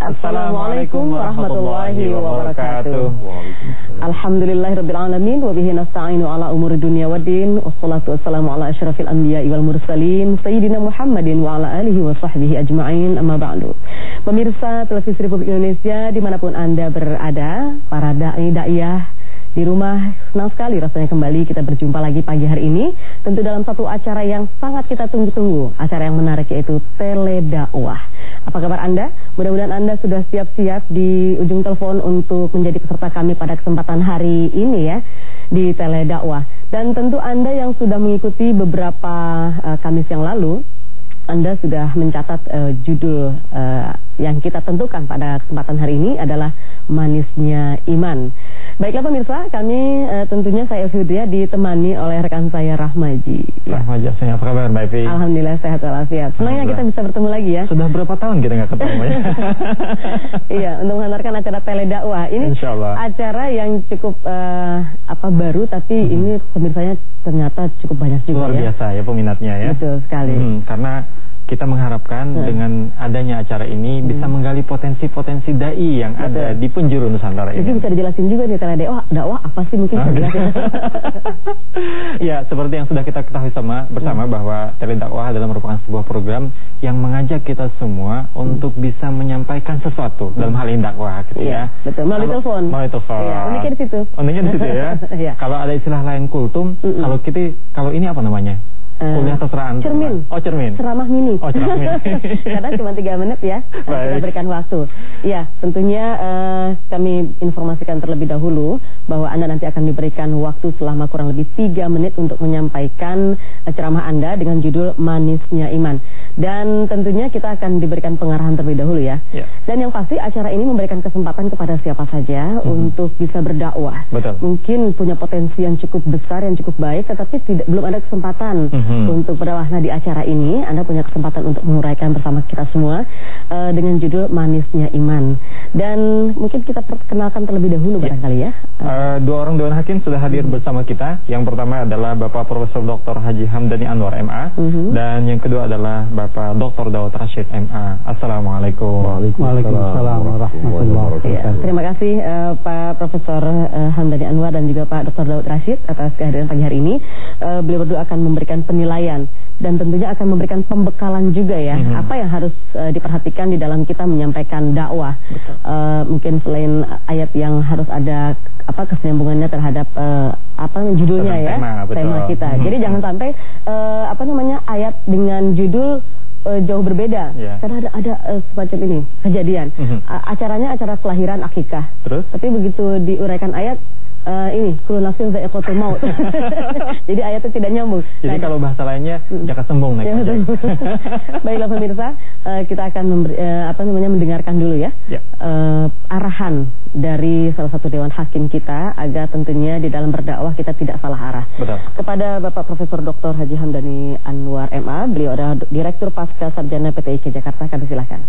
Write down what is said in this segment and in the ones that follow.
Assalamualaikum warahmatullahi wabarakatuh. Alhamdulillahirabbil alamin wa bihi nasta'inu ala umuri dunya waddin. Wassalatu wassalamu ala asyrafil anbiya'i wal mursalin sayyidina Muhammadin wa ala alihi wa sahbihi ajma'in. Amma ba'du. Pemirsa Televisi Republik Indonesia dimanapun Anda berada, para da'iyah di rumah, senang sekali rasanya kembali kita berjumpa lagi pagi hari ini. Tentu dalam satu acara yang sangat kita tunggu-tunggu, acara yang menarik, yaitu Teledakwah. Apa kabar Anda? Mudah-mudahan Anda sudah siap-siap di ujung telepon untuk menjadi peserta kami pada kesempatan hari ini ya, di Teledakwah. Dan tentu Anda yang sudah mengikuti beberapa Kamis yang lalu, Anda sudah mencatat judul yang kita tentukan pada kesempatan hari ini adalah Manisnya Iman. Baiklah pemirsa, kami tentunya saya Elvia ditemani oleh rekan saya Rahmaji. Rahmaji, apa kabar Mbak Evi? Alhamdulillah sehat walafiat. Senangnya kita bisa bertemu lagi ya. Sudah berapa tahun kita nggak ketemu ya? Iya, untuk mengantarkan acara Teledakwah. Ini acara yang cukup baru, tapi ini pemirsanya ternyata cukup banyak juga. Luar biasa ya peminatnya ya. Betul sekali. Karena kita mengharapkan dengan adanya acara ini bisa menggali potensi-potensi dai yang ada di penjuru Nusantara ini. Jadi bisa dijelasin juga nih dakwah apa sih mungkin bisa dijelasin. Ya, seperti yang sudah kita ketahui bersama bahwa Teledakwah adalah merupakan sebuah program yang mengajak kita semua untuk bisa menyampaikan sesuatu dalam hal ini dakwah gitu ya. Betul, melalui telepon. Melalui telepon. Iya, uniknya di situ. Uniknya di situ ya. Kalau ada istilah lain kultum, kalau ini apa namanya? Kuliah terserah. Cermin. Oh, cermin. Ceramah mini. Oh, ceramah mini. Karena cuma 3 menit ya. Kita berikan waktu. Ya, tentunya kami informasikan terlebih dahulu bahwa Anda nanti akan diberikan waktu selama kurang lebih 3 menit untuk menyampaikan ceramah Anda dengan judul Manisnya Iman. Dan tentunya kita akan diberikan pengarahan terlebih dahulu ya. Dan yang pasti acara ini memberikan kesempatan kepada siapa saja untuk bisa berdakwah. Betul. Mungkin punya potensi yang cukup besar, yang cukup baik, tetapi belum ada kesempatan untuk berdakwah. Nah, di acara ini Anda punya kesempatan untuk menguraikan bersama kita semua dengan judul Manisnya Iman. Dan mungkin kita perkenalkan terlebih dahulu barangkali ya. Dua orang Dewan Hakim sudah hadir bersama kita. Yang pertama adalah Bapak Profesor Dr. Haji Hamdani Anwar MA, dan yang kedua adalah Bapak Dr. Daud Rashid MA. Assalamualaikum. Waalaikumsalam warahmatullahi wabarakatuh. Terima kasih Pak Profesor Hamdani Anwar dan juga Pak Dr. Daud Rashid atas kehadiran pagi hari ini. Beliau berdua akan memberikan penilaian dan tentunya akan memberikan pembekalan juga ya, apa yang harus diperhatikan di dalam kita menyampaikan dakwah. Mungkin selain ayat yang harus ada kesinambungannya terhadap judulnya ya, tema kita. Jadi jangan sampai ayat dengan judul jauh berbeda, karena ada semacam ini kejadian. Acaranya acara kelahiran akikah, tapi begitu diuraikan ayat kullu nafsin dha'iqatul maut. Jadi ayatnya tidak nyambung. Jadi kalau bahasa lainnya jaka sembung naik ojek. Baiklah pemirsa, kita akan mendengarkan dulu ya arahan dari salah satu Dewan Hakim kita agar tentunya di dalam berdakwah kita tidak salah arah. Betul. Kepada Bapak Profesor Dr. Haji Hamdani Anwar MA, beliau adalah Direktur Pasca Sarjana PT IK Jakarta. Kami silakan.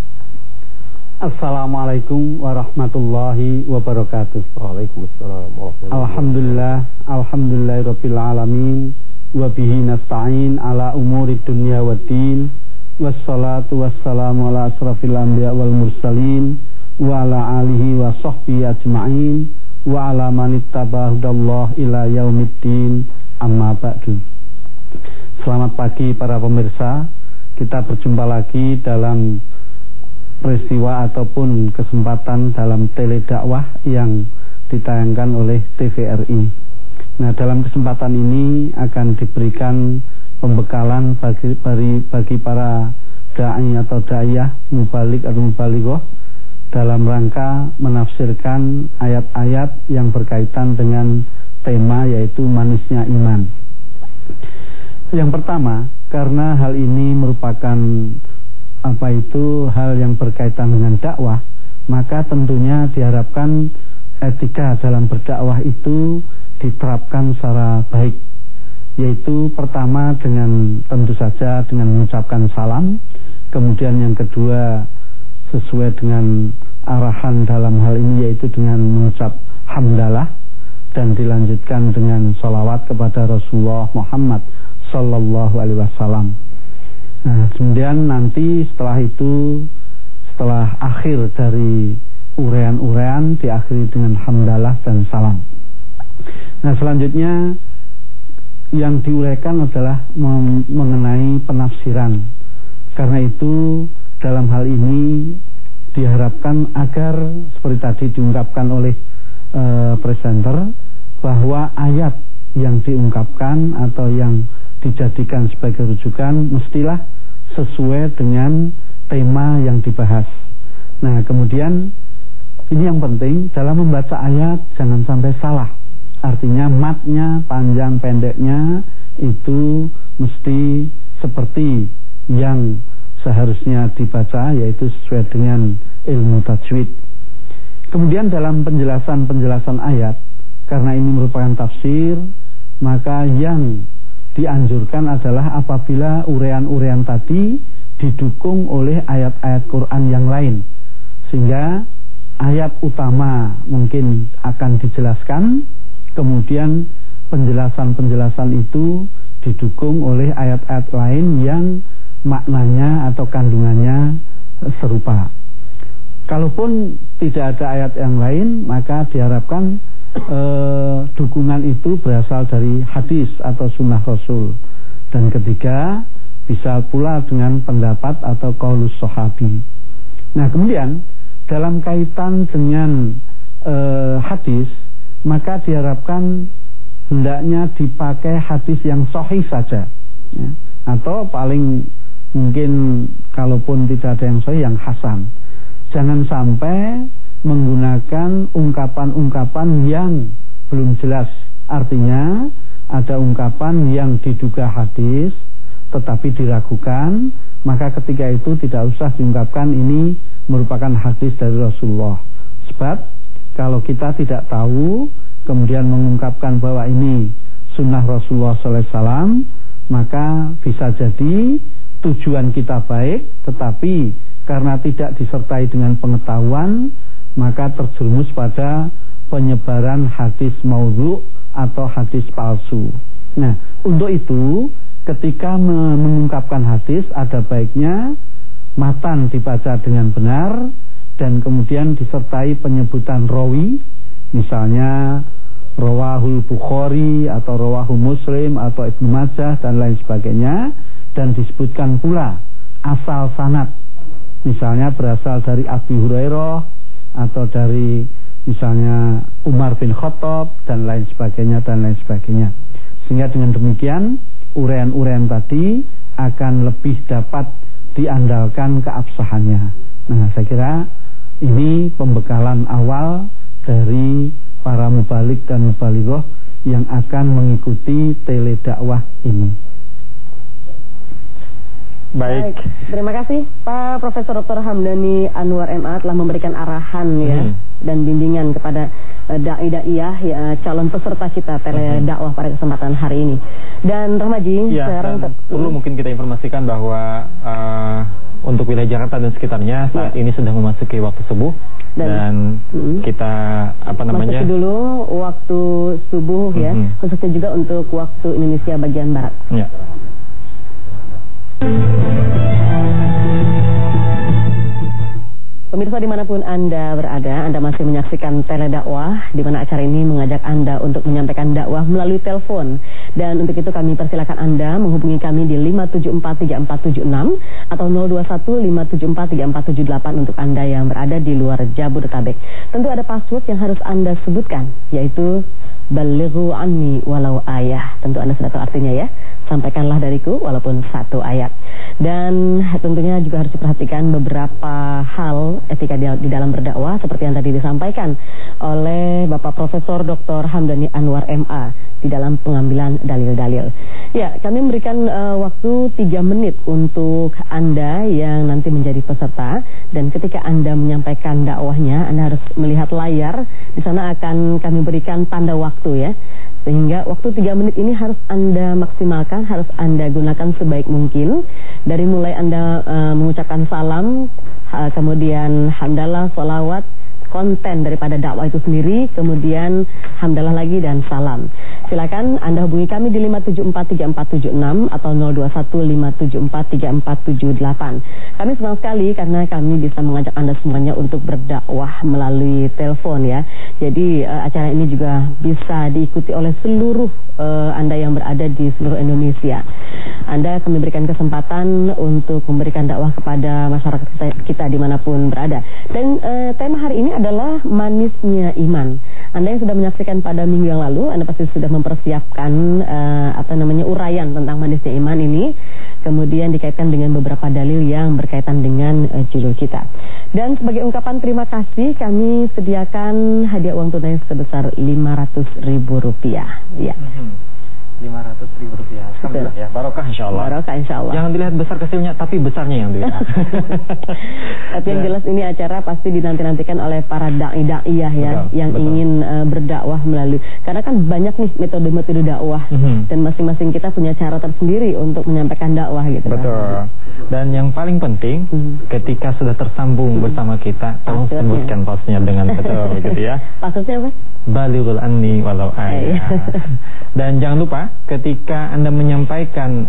Assalamualaikum warahmatullahi wabarakatuh. Waalaikumsalam warahmatullahi wabarakatuh. Alhamdulillahirabbil alamin wa bihi nasta'in ala umuri dunya waddin. Wassalatu wassalamu ala asrafil anbiya wal mursalin wa ala alihi wa sahbihi ajma'in wa ala man ittaba'a hudallah ila yaumiddin. Amma ba'du. Selamat pagi para pemirsa. Kita berjumpa lagi dalam peristiwa ataupun kesempatan dalam Teledakwah yang ditayangkan oleh TVRI. Nah, dalam kesempatan ini akan diberikan pembekalan bagi para dai atau daiyah, mubalik atau mubalighah dalam rangka menafsirkan ayat-ayat yang berkaitan dengan tema yaitu manisnya iman. Yang pertama, karena hal ini merupakan hal yang berkaitan dengan dakwah, maka tentunya diharapkan etika dalam berdakwah itu diterapkan secara baik, yaitu pertama dengan tentu saja dengan mengucapkan salam, kemudian yang kedua sesuai dengan arahan dalam hal ini yaitu dengan mengucap hamdalah, dan dilanjutkan dengan sholawat kepada Rasulullah Muhammad Sallallahu Alaihi Wasallam. Nah, kemudian nanti setelah itu setelah akhir dari urean-urean diakhiri dengan hamdalah dan salam. Nah, selanjutnya yang diuraikan adalah mengenai penafsiran. Karena itu dalam hal ini diharapkan agar seperti tadi diungkapkan oleh presenter bahwa ayat yang diungkapkan atau yang dijadikan sebagai rujukan mestilah sesuai dengan tema yang dibahas. Nah, kemudian ini yang penting dalam membaca ayat jangan sampai salah. Artinya matnya, panjang pendeknya itu mesti seperti yang seharusnya dibaca, yaitu sesuai dengan ilmu tajwid. Kemudian dalam penjelasan ayat, karena ini merupakan tafsir, maka yang dianjurkan adalah apabila urean-urean tadi didukung oleh ayat-ayat Quran yang lain, sehingga ayat utama mungkin akan dijelaskan, kemudian penjelasan-penjelasan itu didukung oleh ayat-ayat lain yang maknanya atau kandungannya serupa. Kalaupun tidak ada ayat yang lain, maka diharapkan dukungan itu berasal dari hadis atau sunnah Rasul. Dan ketiga, bisa pula dengan pendapat atau qaulus sahabi. Nah, kemudian dalam kaitan dengan hadis, maka diharapkan hendaknya dipakai hadis yang sahih saja, ya. Atau paling mungkin kalaupun tidak ada yang sahih, yang hasan. Jangan sampai menggunakan ungkapan-ungkapan yang belum jelas. Artinya ada ungkapan yang diduga hadis tetapi diragukan, maka ketika itu tidak usah diungkapkan ini merupakan hadis dari Rasulullah. Sebab kalau kita tidak tahu kemudian mengungkapkan bahwa ini sunnah Rasulullah SAW, maka bisa jadi tujuan kita baik, tetapi karena tidak disertai dengan pengetahuan, maka terjerumus pada penyebaran hadis maudhu atau hadis palsu. Nah, untuk itu ketika mengungkapkan hadis ada baiknya matan dibaca dengan benar dan kemudian disertai penyebutan rawi, misalnya rawahul Bukhari atau rawahu Muslim atau Ibnu Majah dan lain sebagainya, dan disebutkan pula asal sanad, misalnya berasal dari Abi Hurairah atau dari misalnya Umar bin Khattab dan lain sebagainya. Sehingga dengan demikian urean-urean tadi akan lebih dapat diandalkan keabsahannya. Nah, saya kira ini pembekalan awal dari para mubalik dan mubalighah yang akan mengikuti teledakwah ini. Baik, terima kasih Pak Profesor Dr. Hamdani Anwar MA telah memberikan arahan ya dan bimbingan kepada dai-daiyah ya, calon peserta kita teledakwah pada kesempatan hari ini. Dan Rahmaji, ya, sekarang perlu mungkin kita informasikan bahwa untuk wilayah Jakarta dan sekitarnya saat ini sudah memasuki waktu subuh dan kita masuki dulu waktu subuh ya, khususnya juga untuk waktu Indonesia bagian barat. Ya. Pemirsa dimanapun Anda berada, Anda masih menyaksikan teledakwah, di mana acara ini mengajak Anda untuk menyampaikan dakwah melalui telepon. Dan untuk itu kami persilakan Anda menghubungi kami di 5743476 atau 0215743478 untuk Anda yang berada di luar Jabodetabek. Tentu ada password yang harus Anda sebutkan, yaitu balighu anni walau ayah. Tentu Anda sudah tahu artinya ya. Sampaikanlah dariku walaupun satu ayat. Dan tentunya juga harus diperhatikan beberapa hal etika di dalam berdakwah seperti yang tadi disampaikan oleh Bapak Profesor Dr. Hamdani Anwar MA di dalam pengambilan dalil-dalil. Ya, kami memberikan waktu 3 menit untuk Anda yang nanti menjadi peserta, dan ketika Anda menyampaikan dakwahnya, Anda harus melihat layar. Di sana akan kami berikan tanda waktu ya. Sehingga waktu 3 menit ini harus Anda maksimalkan, harus Anda gunakan sebaik mungkin. Dari mulai Anda mengucapkan salam, kemudian hamdalah, sholawat, konten daripada dakwah itu sendiri, kemudian hamdalah lagi dan salam. Silakan Anda hubungi kami di 5743476 atau 0215743478. Kami senang sekali karena kami bisa mengajak Anda semuanya untuk berdakwah melalui telepon ya. Jadi acara ini juga bisa diikuti oleh seluruh Anda yang berada di seluruh Indonesia. Anda kami berikan kesempatan untuk memberikan dakwah kepada masyarakat kita dimanapun berada. Dan tema hari ini adalah manisnya iman. Anda yang sudah menyaksikan pada minggu yang lalu, Anda pasti sudah mempersiapkan uraian tentang manisnya iman ini, kemudian dikaitkan dengan beberapa dalil yang berkaitan dengan judul kita. Dan sebagai ungkapan terima kasih, kami sediakan hadiah uang tunai sebesar Rp500.000. Ya. 500.000 rupiah. Alhamdulillah ya, barokah insyaallah. Barokah insyaallah. Jangan dilihat besar kecilnya, tapi besarnya yang dilihat. Tapi yang jelas ini acara pasti dinanti-nantikan oleh para dai-daiyah ya, yang ingin berdakwah melalui. Karena kan banyak nih metode-metode dakwah dan masing-masing kita punya cara tersendiri untuk menyampaikan dakwah gitu. Betul. Dan yang paling penting ketika sudah tersambung bersama kita, tolong sebutkan passnya dengan betul gitu ya. Passnya apa? Balighul anni walau ayat. Dan jangan lupa ketika Anda menyampaikan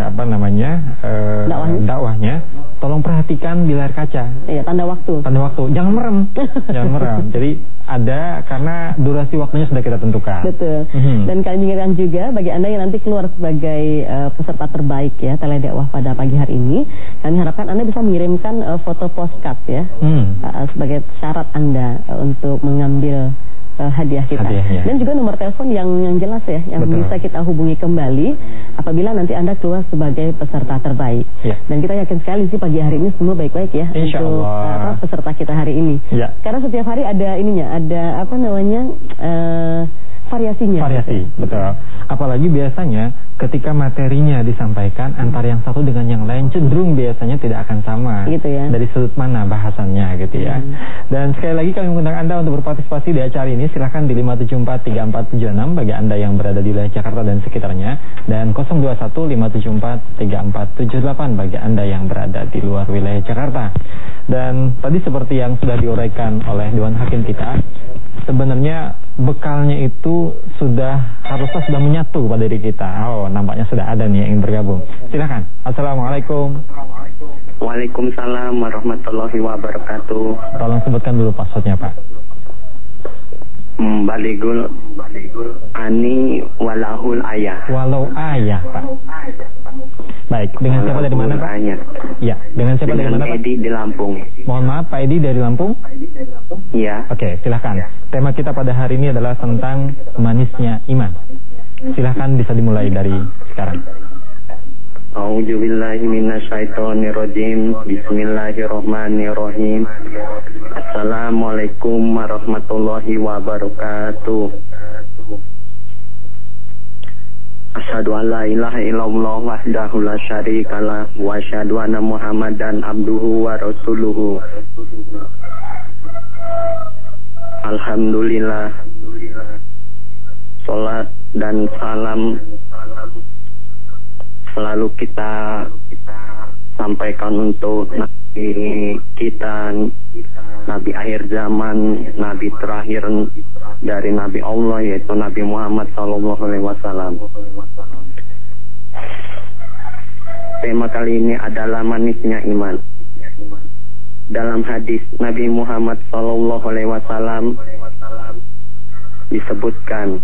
dakwahnya, tolong perhatikan di layar kaca. Iya, tanda waktu. Tanda waktu. Jangan merem. Jangan merem. Jadi ada karena durasi waktunya sudah kita tentukan. Betul. Dan kami ingatkan juga bagi Anda yang nanti keluar sebagai peserta terbaik ya tele dakwah pada pagi hari ini, kami harapkan Anda bisa mengirimkan foto postcard ya sebagai syarat Anda untuk mengambil hadiah kita. Hadiahnya. Dan juga nomor telepon yang jelas ya, yang bisa kita hubungi kembali apabila nanti Anda keluar sebagai peserta terbaik. Ya. Dan kita yakin sekali sih pagi hari ini semua baik-baik ya untuk peserta kita hari ini. Ya. Karena setiap hari ada ada variasinya. Variasi, betul. Apalagi biasanya ketika materinya disampaikan antara yang satu dengan yang lain cenderung biasanya tidak akan sama. Gitu ya. Dari sudut mana bahasannya gitu ya. Dan sekali lagi kami mengundang Anda untuk berpartisipasi di acara ini. Silakan di 5743476 bagi Anda yang berada di wilayah Jakarta dan sekitarnya, dan 0215743478 bagi Anda yang berada di luar wilayah Jakarta. Dan tadi seperti yang sudah diuraikan oleh Dewan Hakim kita, sebenarnya bekalnya itu harusnya sudah menyatu pada diri kita. Oh, nampaknya sudah ada nih yang ingin bergabung. Silakan. Assalamualaikum. Waalaikumsalam warahmatullahi wabarakatuh. Tolong sebutkan dulu passwordnya, Pak. Balighul ani walahul ayah. Walau ayah, Pak. Baik, dengan siapa dari mana, Pak? Ya, dengan siapa dari mana, Pak? Edi di Lampung. Mohon maaf, Pak Edi dari Lampung? Iya. Oke, silakan. Tema kita pada hari ini adalah tentang manisnya iman. Silakan bisa dimulai dari sekarang. A'udzubillahi minasyaitonirrajim. Bismillahirrahmanirrahim. Assalamualaikum warahmatullahi wabarakatuh. Asyhadu an la ilaha illallah wahdahu la syarikalah wa asyhadu anna Muhammadan abduhu wa rasuluhu. Alhamdulillah. Salat dan salam selalu kita sampaikan untuk Nabi kita, Nabi akhir zaman, Nabi terakhir dari Nabi Allah, yaitu Nabi Muhammad SAW. Tema kali ini adalah manisnya iman. Dalam hadis Nabi Muhammad SAW disebutkan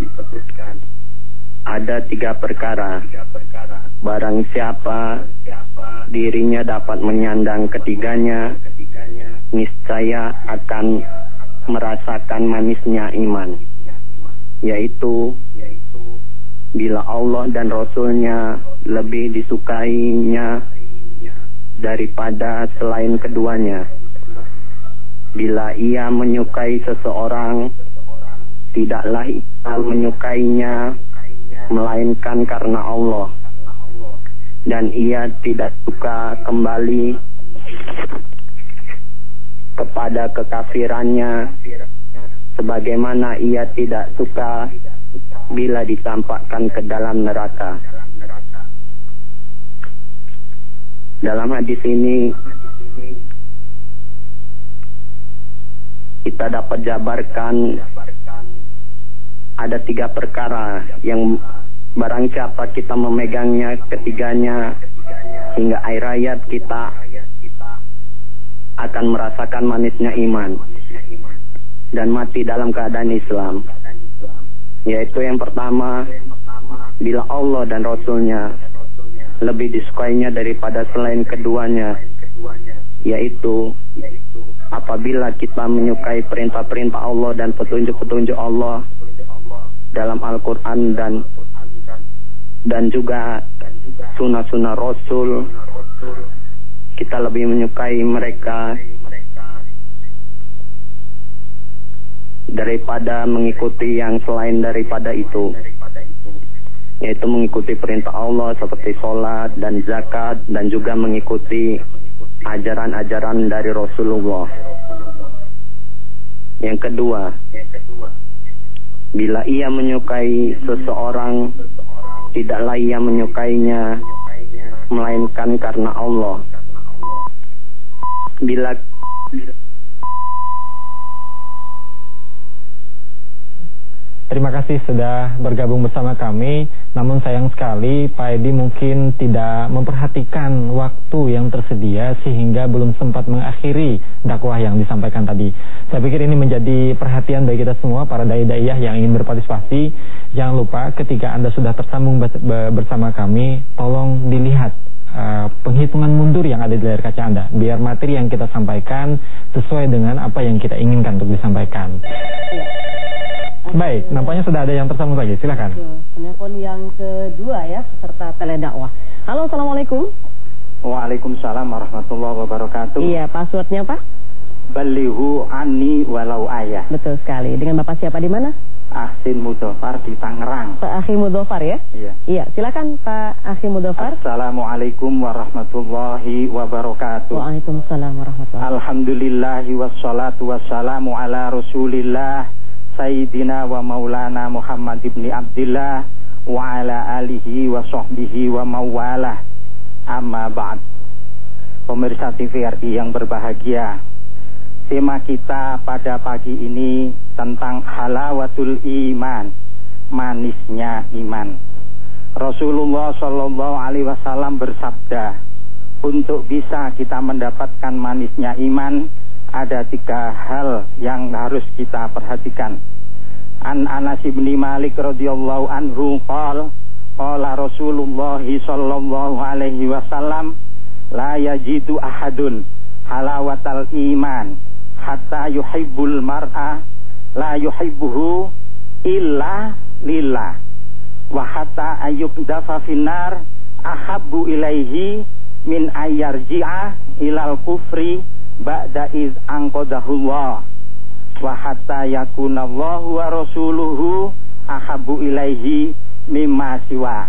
ada 3 perkara. Barang siapa dirinya dapat menyandang ketiganya, niscaya akan merasakan manisnya iman, yaitu bila Allah dan Rasulnya lebih disukainya daripada selain keduanya. Bila ia menyukai seseorang, tidaklah ia menyukainya melainkan karena Allah, dan ia tidak suka kembali kepada kekafirannya, sebagaimana ia tidak suka bila dicampakkan ke dalam neraka. Dalam hadis ini kita dapat jabarkan ada 3 perkara yang barang siapa kita memegangnya ketiganya hingga akhir hayat kita akan merasakan manisnya iman dan mati dalam keadaan Islam. Yaitu yang pertama, bila Allah dan Rasulnya lebih disukainya daripada selain keduanya, yaitu apabila kita menyukai perintah-perintah Allah dan petunjuk-petunjuk Allah dalam Al-Quran dan juga sunnah-sunnah Rasul, kita lebih menyukai mereka daripada mengikuti yang selain daripada itu, yaitu mengikuti perintah Allah seperti sholat dan zakat dan juga mengikuti ajaran-ajaran dari Rasulullah. Yang kedua, bila ia menyukai seseorang, tidaklah ia menyukainya melainkan karena Allah. Terima kasih sudah bergabung bersama kami. Namun sayang sekali Pak Edi mungkin tidak memperhatikan waktu yang tersedia sehingga belum sempat mengakhiri dakwah yang disampaikan tadi. Saya pikir ini menjadi perhatian bagi kita semua para dai-daiyah yang ingin berpartisipasi. Jangan lupa ketika Anda sudah tersambung bersama kami, tolong dilihat penghitungan mundur yang ada di layar kaca Anda, biar materi yang kita sampaikan sesuai dengan apa yang kita inginkan untuk disampaikan. Baik, nampaknya sudah ada yang tersambung lagi. Silakan. Penelpon yang kedua ya, peserta teledakwah. Halo, assalamualaikum. Waalaikumsalam warahmatullahi wabarakatuh. Iya, passwordnya Pak? Balighu anni walau ayah. Betul sekali. Dengan Bapak siapa di mana? Ahsin Mudofar di Tangerang. Pak Akhi Mudofar ya? Iya. Iya, silakan Pak Akhi Mudofar. Assalamualaikum warahmatullahi wabarakatuh. Waalaikumsalam warahmatullahi wabarakatuh. Alhamdulillahi wassalatu wassalamu ala Rasulillah Sayyidina wa Maulana Muhammad ibni Abdillah wa ala alihi wa sahbihi wa mawalah. Amma ba'd. Pemirsa TVRI yang berbahagia, tema kita pada pagi ini tentang halawatul iman, manisnya iman. Rasulullah Shallallahu Alaihi Wasallam bersabda, untuk bisa kita mendapatkan manisnya iman, ada 3 hal yang harus kita perhatikan. An Anas bin Malik radhiyallahu anhu qala Rasulullah sallallahu alaihi wasallam, la yajidu ahadun halawatal iman hatta yuhibbul mar'a la yuhibbuhu illa lillah wa hatta ayyuqdafa finnar ahabbu ilaihi min ayyarji'a ilal kufri ba'da iz anqadahullah wa hatta yakunallahu wa rasuluhu ahabbu ilaihi mimma siwa.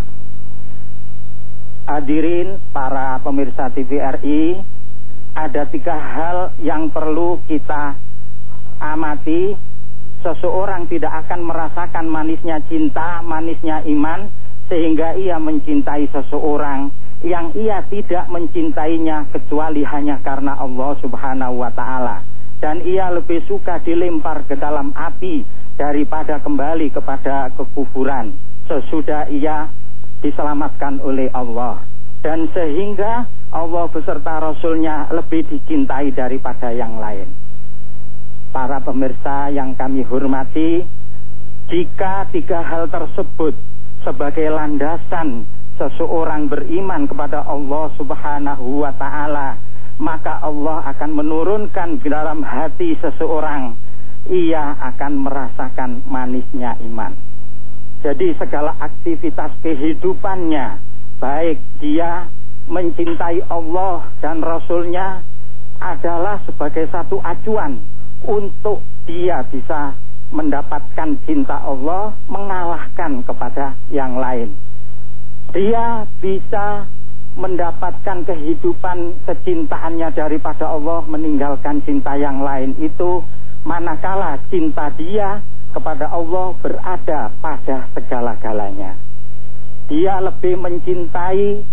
Hadirin para pemirsa TVRI, ada 3 hal yang perlu kita amati. Seseorang tidak akan merasakan manisnya cinta, manisnya iman, sehingga ia mencintai seseorang yang ia tidak mencintainya kecuali hanya karena Allah Subhanahu wa ta'ala. Dan ia lebih suka dilempar ke dalam api daripada kembali kepada kekufuran sesudah ia diselamatkan oleh Allah. Dan sehingga Allah beserta Rasulnya lebih dicintai daripada yang lain. Para pemirsa yang kami hormati, jika 3 hal tersebut sebagai landasan seseorang beriman kepada Allah Subhanahu wa ta'ala, maka Allah akan menurunkan di dalam hati seseorang, ia akan merasakan manisnya iman. Jadi segala aktivitas kehidupannya, baik dia mencintai Allah dan Rasulnya, adalah sebagai satu acuan untuk dia bisa mendapatkan cinta Allah, mengalahkan kepada yang lain. Dia bisa mendapatkan kehidupan kecintaannya daripada Allah, meninggalkan cinta yang lain itu manakala cinta dia kepada Allah berada pada segala-galanya. Dia lebih mencintai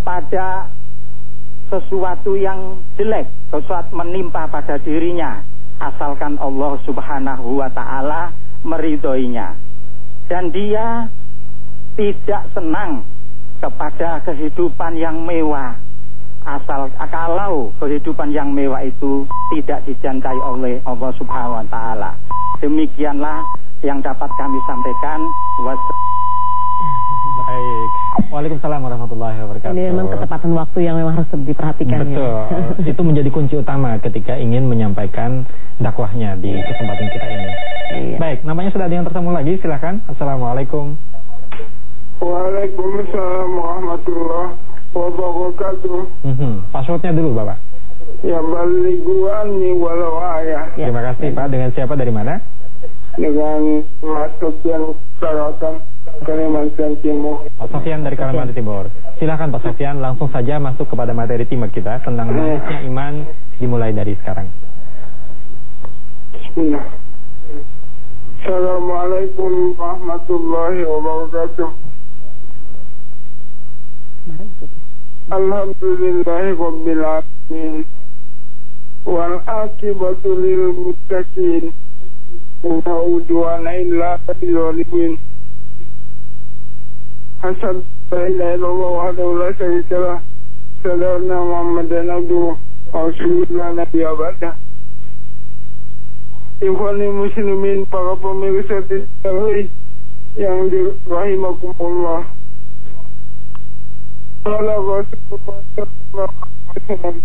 kepada sesuatu yang jelek, sesuatu menimpa pada dirinya, asalkan Allah Subhanahu wa ta'ala meridhoinya. Dan dia tidak senang kepada kehidupan yang mewah, kalau kehidupan yang mewah itu tidak dijantai oleh Allah Subhanahu wa ta'ala. Demikianlah yang dapat kami sampaikan. Baik. Waalaikumsalam warahmatullahi wabarakatuh. Ini memang ketepatan waktu yang memang harus diperhatikan. Betul. Ya. Itu menjadi kunci utama ketika ingin menyampaikan dakwahnya di kesempatan kita ini. Iya. Baik, namanya sudah ada yang tersambung lagi, silakan. Assalamualaikum. Waalaikumsalam warahmatullahi wabarakatuh. Passwordnya dulu, Bapak. Ya, baliguani walau ayah. Ya. Terima kasih, Pak. Dengan siapa, dari mana? Dengan Mas Sofian Sarakan, Kalimantan Timur. Pak Sofian dari Kalimantan Timur. Silakan Pak Sofian, langsung saja masuk kepada materi tema kita tentang manisnya iman, dimulai dari sekarang. Bismillah. Assalamualaikum warahmatullahi wabarakatuh. Alhamdulillahi rabbil alamin. Wal aqibatu lil muttaqin. La udwana illa 'alal zalimin. Hasan la ilaha illallah wahdahu la syarika lah. Sallallahu Muhammadan abduhu wa rasulullah nabiyya ba'da. Ikhwani muslimin, para pemirsa TV yang dirahimakumullah. Qala Rasulullah sallallahu alaihi wasallam,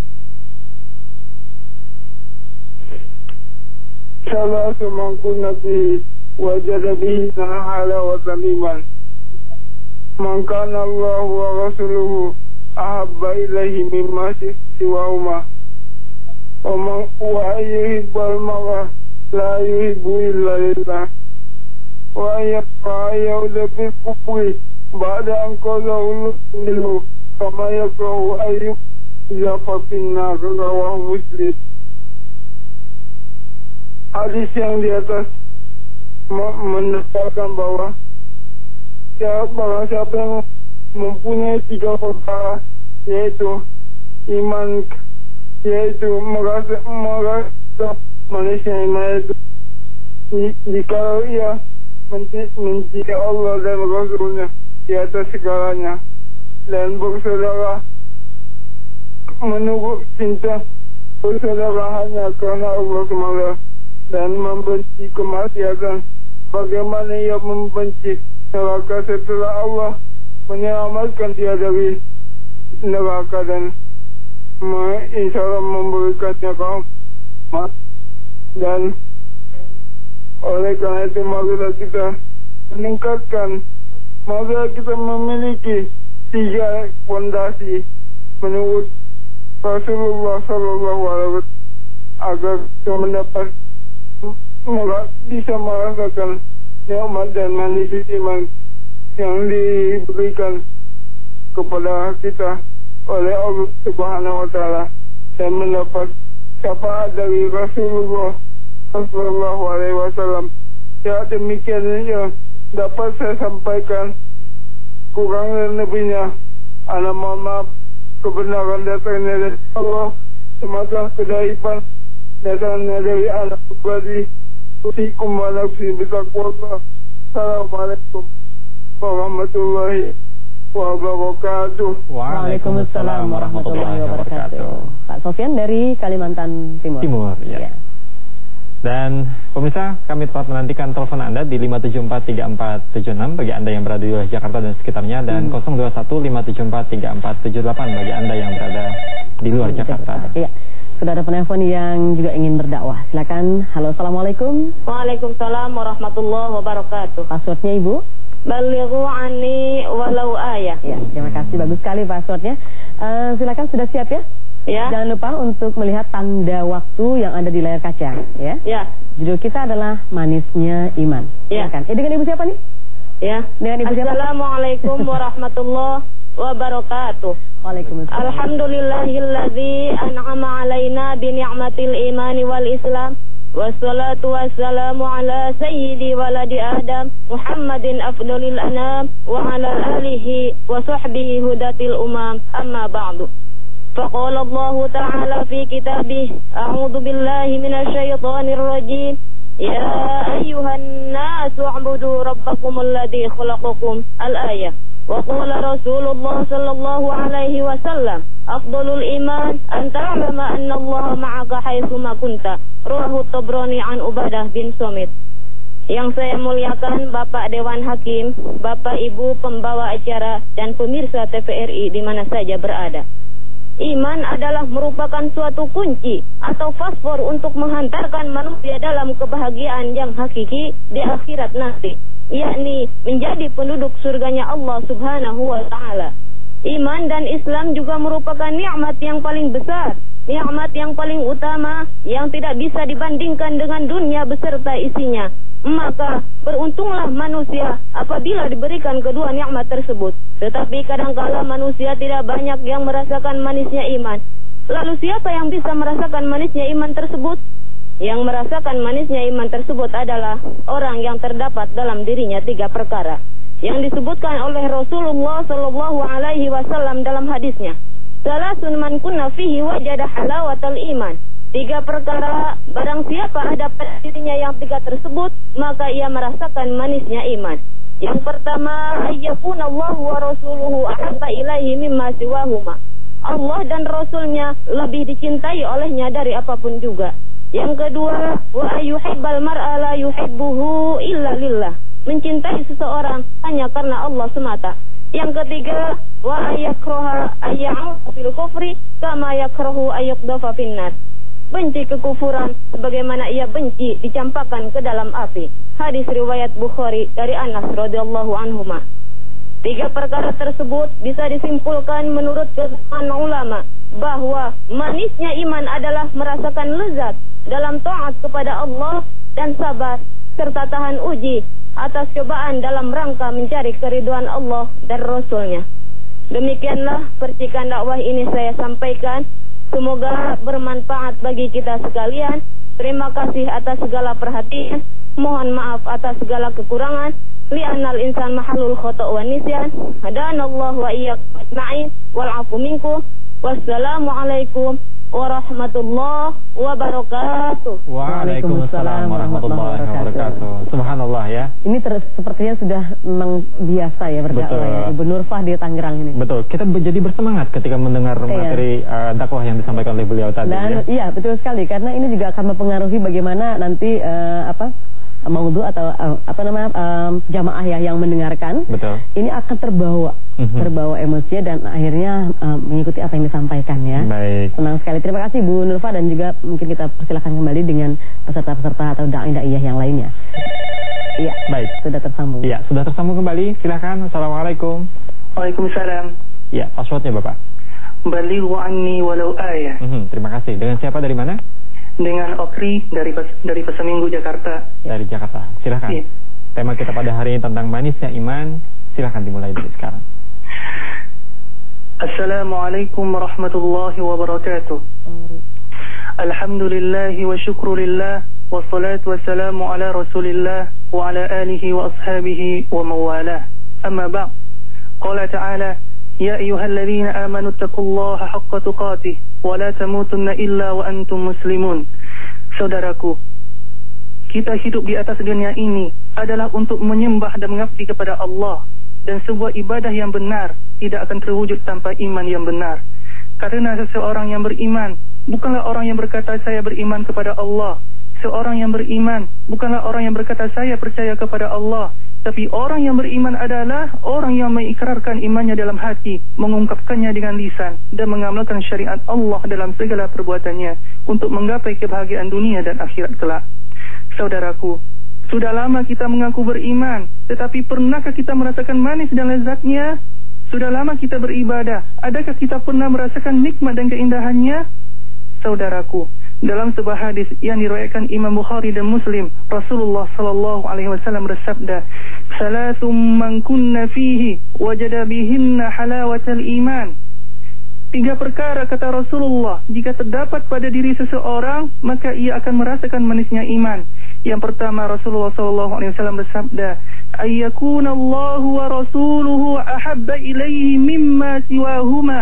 salatu man kunna bihi wajada bihi halawatan iman. Man kana Allah wa rasuluhu ahabba ilaihi mimma siwahuma. Wa man yuhibbul mar'a la yuhibbu illa lillah. Wa ya'udhu bil kufri ba'da an qadahu minhu kama yakrahu ayyub zafa finnar. Rawahu Muslim. Hadis yang di atas menunjukkan bahwa siapa yang mempunyai 3 perkara, yaitu iman, yaitu merasa manusia iman itu, jika ia mencintai Allah dan Rasulnya di atas segalanya, dan bersaudara, menurut cinta bersaudara hanya karena Allah semata, dan membenci kemaksiatan, bagaimana ia membenci neraka setelah Allah menyelamatkan dia dari neraka dan insyaallah memberikannya rahmat. Dan oleh karena itu marilah kita meningkatkan, marilah kita memiliki 3 fondasi menurut Rasulullah sallallahu alaihi wasallam agar kita mendapat bisa merasakan nikmat dan manis iman yang diberikan kepada kita oleh Allah Subhanahu wa ta'ala, dan mendapat syafaat dari Rasulullah sallallahu alaihi wasallam. Ya, demikian yang dapat saya sampaikan, kurang dan lebihnya ana mohon maaf. Kebenaran datangnya dari Allah, semata kedaipan datangnya dari anak pribadi. Usikum wa nafsi bitaqwallah. Assalamualaikum warahmatullahi wabarakatuh. Waalaikumsalam warahmatullahi wabarakatuh. Pak Sofian dari Kalimantan Timur. Ya. Dan pemirsa, kami telah menantikan telepon Anda di 5743476 bagi Anda yang berada di luar Jakarta dan sekitarnya, dan 0215743478 bagi Anda yang berada di luar Jakarta. Iya. Sudah ada penelpon yang juga ingin berdakwah. Silakan. Halo, assalamualaikum. Waalaikumsalam warahmatullahi wabarakatuh. Passwordnya Ibu? Balighu anni walau ayah. Ya, terima kasih, bagus sekali passwordnya. Silakan, sudah siap ya? Ya. Jangan lupa untuk melihat tanda waktu yang ada di layar kaca, ya. Ya. Judul kita adalah manisnya iman. Ya. Silakan. Dengan Ibu siapa nih? Ya. Dengan Ibu siapa? Assalamualaikum warahmatullahi wabarakatuh. Waalaikumsalam. Alhamdulillahilladzi an'ama alaina bi ni'matil imani wal islam. Wassalatu wassalamu ala sayyidi waladi Adam Muhammadin afdalil anam wa ala alihi wa sahbihi hudatil umam. Amma ba'du. فقال الله تعالى في كتابه أعوذ بالله من الشيطان الرجيم يا أيها الناس اعبدوا ربكم الذي خلقكم الآية. وقال رسول الله صلى الله عليه وسلم أفضل الإيمان أن تعلم أن الله معك حيثما كنت. رواه الطبراني عن Ubadah bin Somit. Yang saya muliakan Bapak Dewan Hakim, Bapak Ibu pembawa acara dan pemirsa TVRI di mana saja berada. Iman adalah merupakan suatu kunci atau fosfor untuk menghantarkan manusia dalam kebahagiaan yang hakiki di akhirat nanti, yakni menjadi penduduk surganya Allah Subhanahu wa Ta'ala. Iman dan Islam juga merupakan nikmat yang paling besar, nikmat yang paling utama yang tidak bisa dibandingkan dengan dunia beserta isinya. Maka beruntunglah manusia apabila diberikan kedua nikmat tersebut. Tetapi kadangkala manusia tidak banyak yang merasakan manisnya iman. Lalu siapa yang bisa merasakan manisnya iman tersebut? Yang merasakan manisnya iman tersebut adalah orang yang terdapat dalam dirinya 3 perkara yang disebutkan oleh Rasulullah sallallahu alaihi wasallam dalam hadisnya. Salasun man kunna fihi wajada halawatal iman. 3 perkara, barang siapa ada pada dirinya yang 3 tersebut, maka ia merasakan manisnya iman. Yang pertama, ayyakunallahu wa rasuluhu ahabba ilaihi mimma siwahuma. Allah dan Rasulnya lebih dicintai olehnya dari apapun juga. Yang kedua, wa ayyuhibbal mar'a la yuhibbuhu illa lillah. Mencintai seseorang hanya karena Allah semata. Yang ketiga, wa ayakraha ayya'u fil kufri kama yakrahu ayyuqdafa finnar. Benci kekufuran sebagaimana ia benci dicampakkan ke dalam api. Hadis riwayat Bukhari dari Anas radhiyallahu anhuma. 3 perkara tersebut bisa disimpulkan menurut keterangan ulama bahwa manisnya iman adalah merasakan lezat dalam taat kepada Allah dan sabar serta tahan uji atas cobaan dalam rangka mencari keridhaan Allah dan Rasulnya. Demikianlah percikan dakwah ini saya sampaikan. Semoga bermanfaat bagi kita sekalian. Terima kasih atas segala perhatian. Mohon maaf atas segala kekurangan. Li'annal insan mahalul khata' wa nisyan. Hadanallahu wa iyyakum ajma'in wal 'afu minkum. Wassalamualaikum warahmatullahi wabarakatuh. Waalaikumsalam warahmatullahi wabarakatuh. Subhanallah ya. Ini sepertinya sudah memang biasa ya berdakwah ya. Ibu Nurfah di Tangerang ini. Betul. Kita jadi bersemangat ketika mendengar materi dakwah yang disampaikan oleh beliau tadi. Dan iya betul sekali karena ini juga akan mempengaruhi bagaimana nanti maudhu atau jamaah ya yang mendengarkan. Betul. Ini akan terbawa emosi dan akhirnya mengikuti apa yang disampaikan ya. Baik. Senang sekali. Terima kasih Bu Nurfah dan juga mungkin kita persilakan kembali dengan peserta-peserta atau dai-daiyah yang lainnya. Iya. Baik. Sudah tersambung. Iya, sudah tersambung kembali. Silakan. Assalamualaikum. Waalaikumsalam. Iya, passwordnya Bapak. Balighu anni walau ayah. Terima kasih. Dengan siapa dari mana? Dengan Okri dari Peseminggu Jakarta. Dari Jakarta. Silakan. Iya. Tema kita pada hari ini tentang manisnya iman. Silakan dimulai dari sekarang. Assalamualaikum warahmatullahi wabarakatuh. Alhamdulillahi wa syukrulillah. Wassalatu wassalamu ala rasulillah. Wa ala alihi wa ashabihi wa mawalah. Amma ba'd. Qala ta'ala. Ya ayyuhalladzina amanu taqullaha haqqa tuqatih. Wa la tamutunna illa wa antum muslimun. Saudaraku, kita hidup di atas dunia ini adalah untuk menyembah dan mengabdi kepada Allah. Dan sebuah ibadah yang benar tidak akan terwujud tanpa iman yang benar. Karena seseorang yang beriman bukanlah orang yang berkata saya beriman kepada Allah. Seorang yang beriman bukanlah orang yang berkata saya percaya kepada Allah. Tapi orang yang beriman adalah orang yang mengikrarkan imannya dalam hati, mengungkapkannya dengan lisan, dan mengamalkan syariat Allah dalam segala perbuatannya untuk menggapai kebahagiaan dunia dan akhirat kelak. Saudaraku, sudah lama kita mengaku beriman, tetapi pernahkah kita merasakan manis dan lezatnya? Sudah lama kita beribadah, adakah kita pernah merasakan nikmat dan keindahannya? Saudaraku, dalam sebuah hadis yang diriwayatkan Imam Bukhari dan Muslim, Rasulullah sallallahu alaihi wasallam bersabda, "Salasun man kunna fihi wajada bihinna halawatal iman." 3 perkara kata Rasulullah, jika terdapat pada diri seseorang, maka ia akan merasakan manisnya iman. Yang pertama, Rasulullah SAW bersabda, ayyakunallahu wa rasuluhu ahabba ilaihi mimma siwahuma.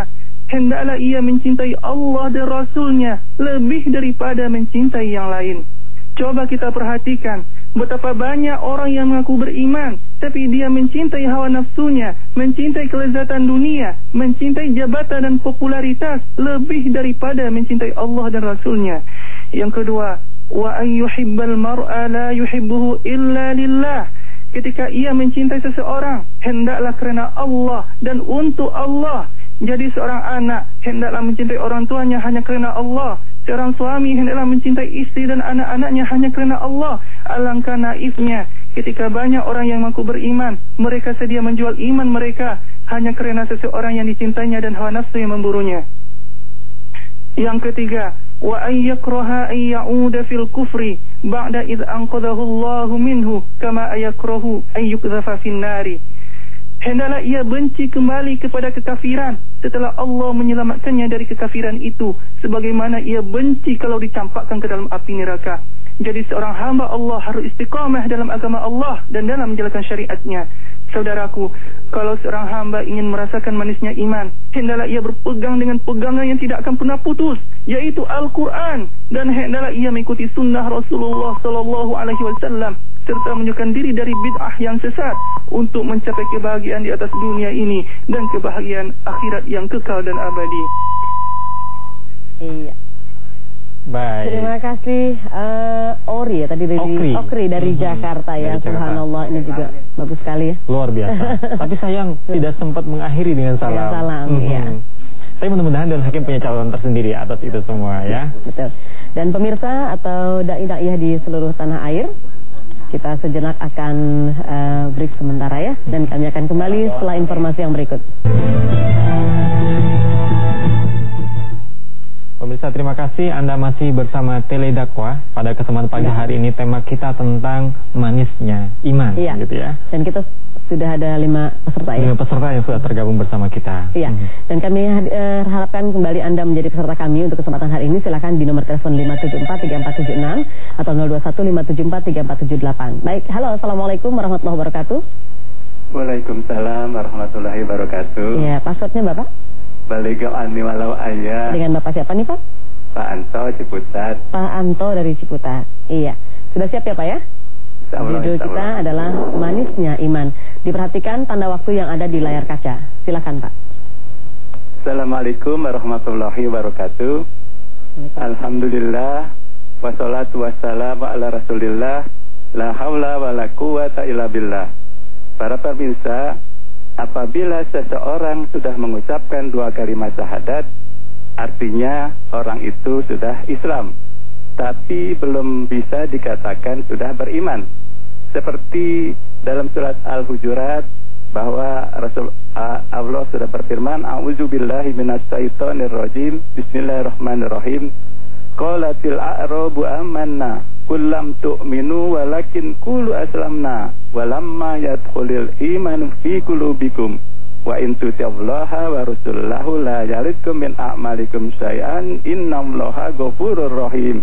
hendaklah ia mencintai Allah dan Rasulnya lebih daripada mencintai yang lain. Coba kita perhatikan betapa banyak orang yang mengaku beriman, tapi dia mencintai hawa nafsunya, mencintai kelezatan dunia, mencintai jabatan dan popularitas lebih daripada mencintai Allah dan Rasulnya. Yang kedua, wa ayyuhibbal mar'a la yuhibbuhu illa lillah. Ketika ia mencintai seseorang, hendaklah kerana Allah dan untuk Allah. Jadi seorang anak hendaklah mencintai orang tuanya hanya kerana Allah. Seorang suami hendaklah mencintai istri dan anak-anaknya hanya kerana Allah. Alangkah naifnya ketika banyak orang yang mengaku beriman, mereka sedia menjual iman mereka hanya kerana seseorang yang dicintainya dan hawa nafsu yang memburunya. Yang ketiga, wa ayyakraha ayyauda fil kufri ba'da id anqadhahu Allahu minhu kama ayakrahu ayyukdhafa fin nari. Hendaklah ia benci kembali kepada kekafiran setelah Allah menyelamatkannya dari kekafiran itu, sebagaimana ia benci kalau dicampakkan ke dalam api neraka. Jadi seorang hamba Allah harus istiqamah dalam agama Allah dan dalam menjalankan syariatnya. Saudaraku, kalau seorang hamba ingin merasakan manisnya iman, hendaklah ia berpegang dengan pegangan yang tidak akan pernah putus, yaitu Al-Quran, dan hendaklah ia mengikuti sunnah Rasulullah SAW, serta menjauhkan diri dari bid'ah yang sesat untuk mencapai kebahagiaan di atas dunia ini dan kebahagiaan akhirat yang kekal dan abadi. Iya. Baik. Terima kasih Ori ya tadi dari Okri dari Jakarta ya. Dari Subhanallah, ini juga bagus sekali ya. Luar biasa. Tapi sayang tidak sempat mengakhiri dengan salam. Dengan salam, iya. Tapi mudah-mudahan Don Hakim punya catatan tersendiri atas itu semua ya. Betul. Dan pemirsa atau dai-dai di seluruh tanah air, kita sejenak akan break sementara ya, dan kami akan kembali setelah informasi yang berikut. Pemirsa, terima kasih Anda masih bersama Teledakwah. Pada kesempatan pagi hari ini tema kita tentang manisnya iman, gitu ya. Dan kita sudah ada 5 peserta ya. 5 peserta yang sudah tergabung bersama kita. Iya. Dan kami harapkan kembali Anda menjadi peserta kami untuk kesempatan hari ini. Silakan di nomor telepon 5743476 atau 0215743478. Baik, halo, assalamualaikum warahmatullahi wabarakatuh. Waalaikumsalam warahmatullahi wabarakatuh. Ya, passwordnya Bapak? Baligau ani walau ayah. Dengan Bapak siapa nih Pak? Pak Anto Ciputat. Pak Anto dari Ciputat. Iya. Sudah siap ya Pak ya? Judul kita adalah manisnya iman. Diperhatikan tanda waktu yang ada di layar kaca. Silakan Pak. Assalamualaikum warahmatullahi wabarakatuh. Alhamdulillah wassalatu wassalamu ala Rasulillah. La haula wala quwata illa billah. Para pemirsa, apabila seseorang sudah mengucapkan 2 kalimat syahadat, artinya orang itu sudah Islam, tapi belum bisa dikatakan sudah beriman. Seperti dalam surat Al-Hujurat bahwa Allah sudah berfirman, A'udzubillahi minasyaitonirrajim, Bismillahirrahmanirrahim. Qalatil a'rabu amanna qul lam tu'minu walakin qulu aslamna walamma yadkhulul imanu fi qulubikum wa in tuti'allaha wa rasulahu la yalitkum min a'malikum syai'an innallaha ghafurur rahim.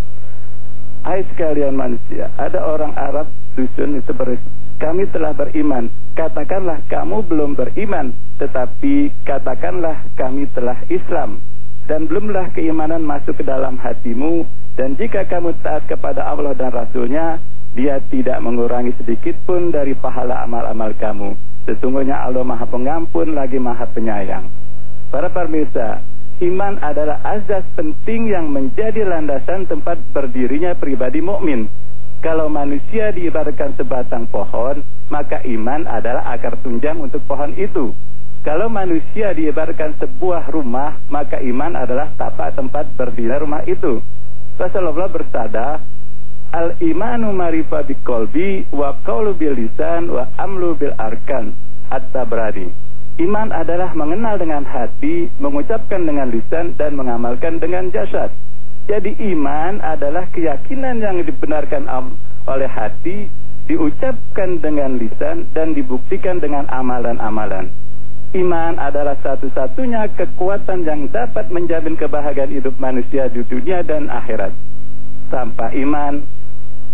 Hai sekalian manusia, ada orang Arab dusun itu kami telah beriman. Katakanlah kamu belum beriman, tetapi katakanlah kami telah Islam. Dan belumlah keimanan masuk ke dalam hatimu. Dan jika kamu taat kepada Allah dan Rasulnya, Dia tidak mengurangi sedikit pun dari pahala amal-amal kamu. Sesungguhnya Allah Maha Pengampun lagi Maha Penyayang. Para pemirsa, iman adalah azas penting yang menjadi landasan tempat berdirinya pribadi mukmin. Kalau manusia diibaratkan sebatang pohon, maka iman adalah akar tunjang untuk pohon itu. Kalau manusia diibaratkan sebuah rumah, maka iman adalah tapak tempat berdiri rumah itu. Rasulullah bersabda, Al-imanu marifa biqalbi wa qawlu bil lisan wa amlu bil arkan. At-Tabrani. Iman adalah mengenal dengan hati, mengucapkan dengan lisan, dan mengamalkan dengan jasad. Jadi iman adalah keyakinan yang dibenarkan oleh hati, diucapkan dengan lisan, dan dibuktikan dengan amalan-amalan. Iman adalah satu-satunya kekuatan yang dapat menjamin kebahagiaan hidup manusia di dunia dan akhirat. Tanpa iman,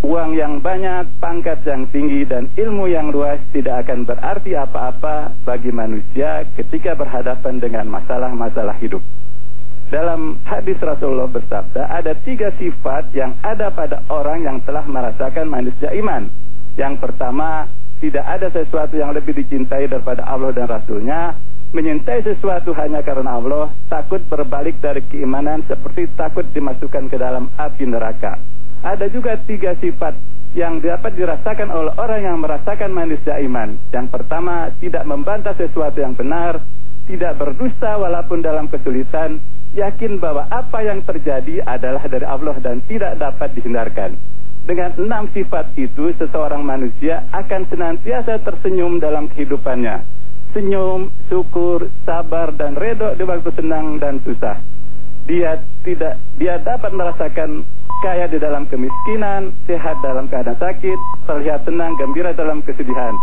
uang yang banyak, pangkat yang tinggi, dan ilmu yang luas tidak akan berarti apa-apa bagi manusia ketika berhadapan dengan masalah-masalah hidup. Dalam hadis Rasulullah bersabda, ada 3 sifat yang ada pada orang yang telah merasakan manisnya iman. Yang pertama, tidak ada sesuatu yang lebih dicintai daripada Allah dan Rasulnya. Menyintai sesuatu hanya karena Allah, takut berbalik dari keimanan seperti takut dimasukkan ke dalam api neraka. Ada juga 3 sifat yang dapat dirasakan oleh orang yang merasakan manisnya iman. Yang pertama, tidak membantah sesuatu yang benar, tidak berdusta walaupun dalam kesulitan, yakin bahwa apa yang terjadi adalah dari Allah dan tidak dapat dihindarkan. Dengan 6 sifat itu, seseorang manusia akan senantiasa tersenyum dalam kehidupannya. Senyum, syukur, sabar, dan redha di waktu senang dan susah. Dia dapat merasakan kaya di dalam kemiskinan, sehat dalam keadaan sakit, terlihat senang, gembira dalam kesedihan.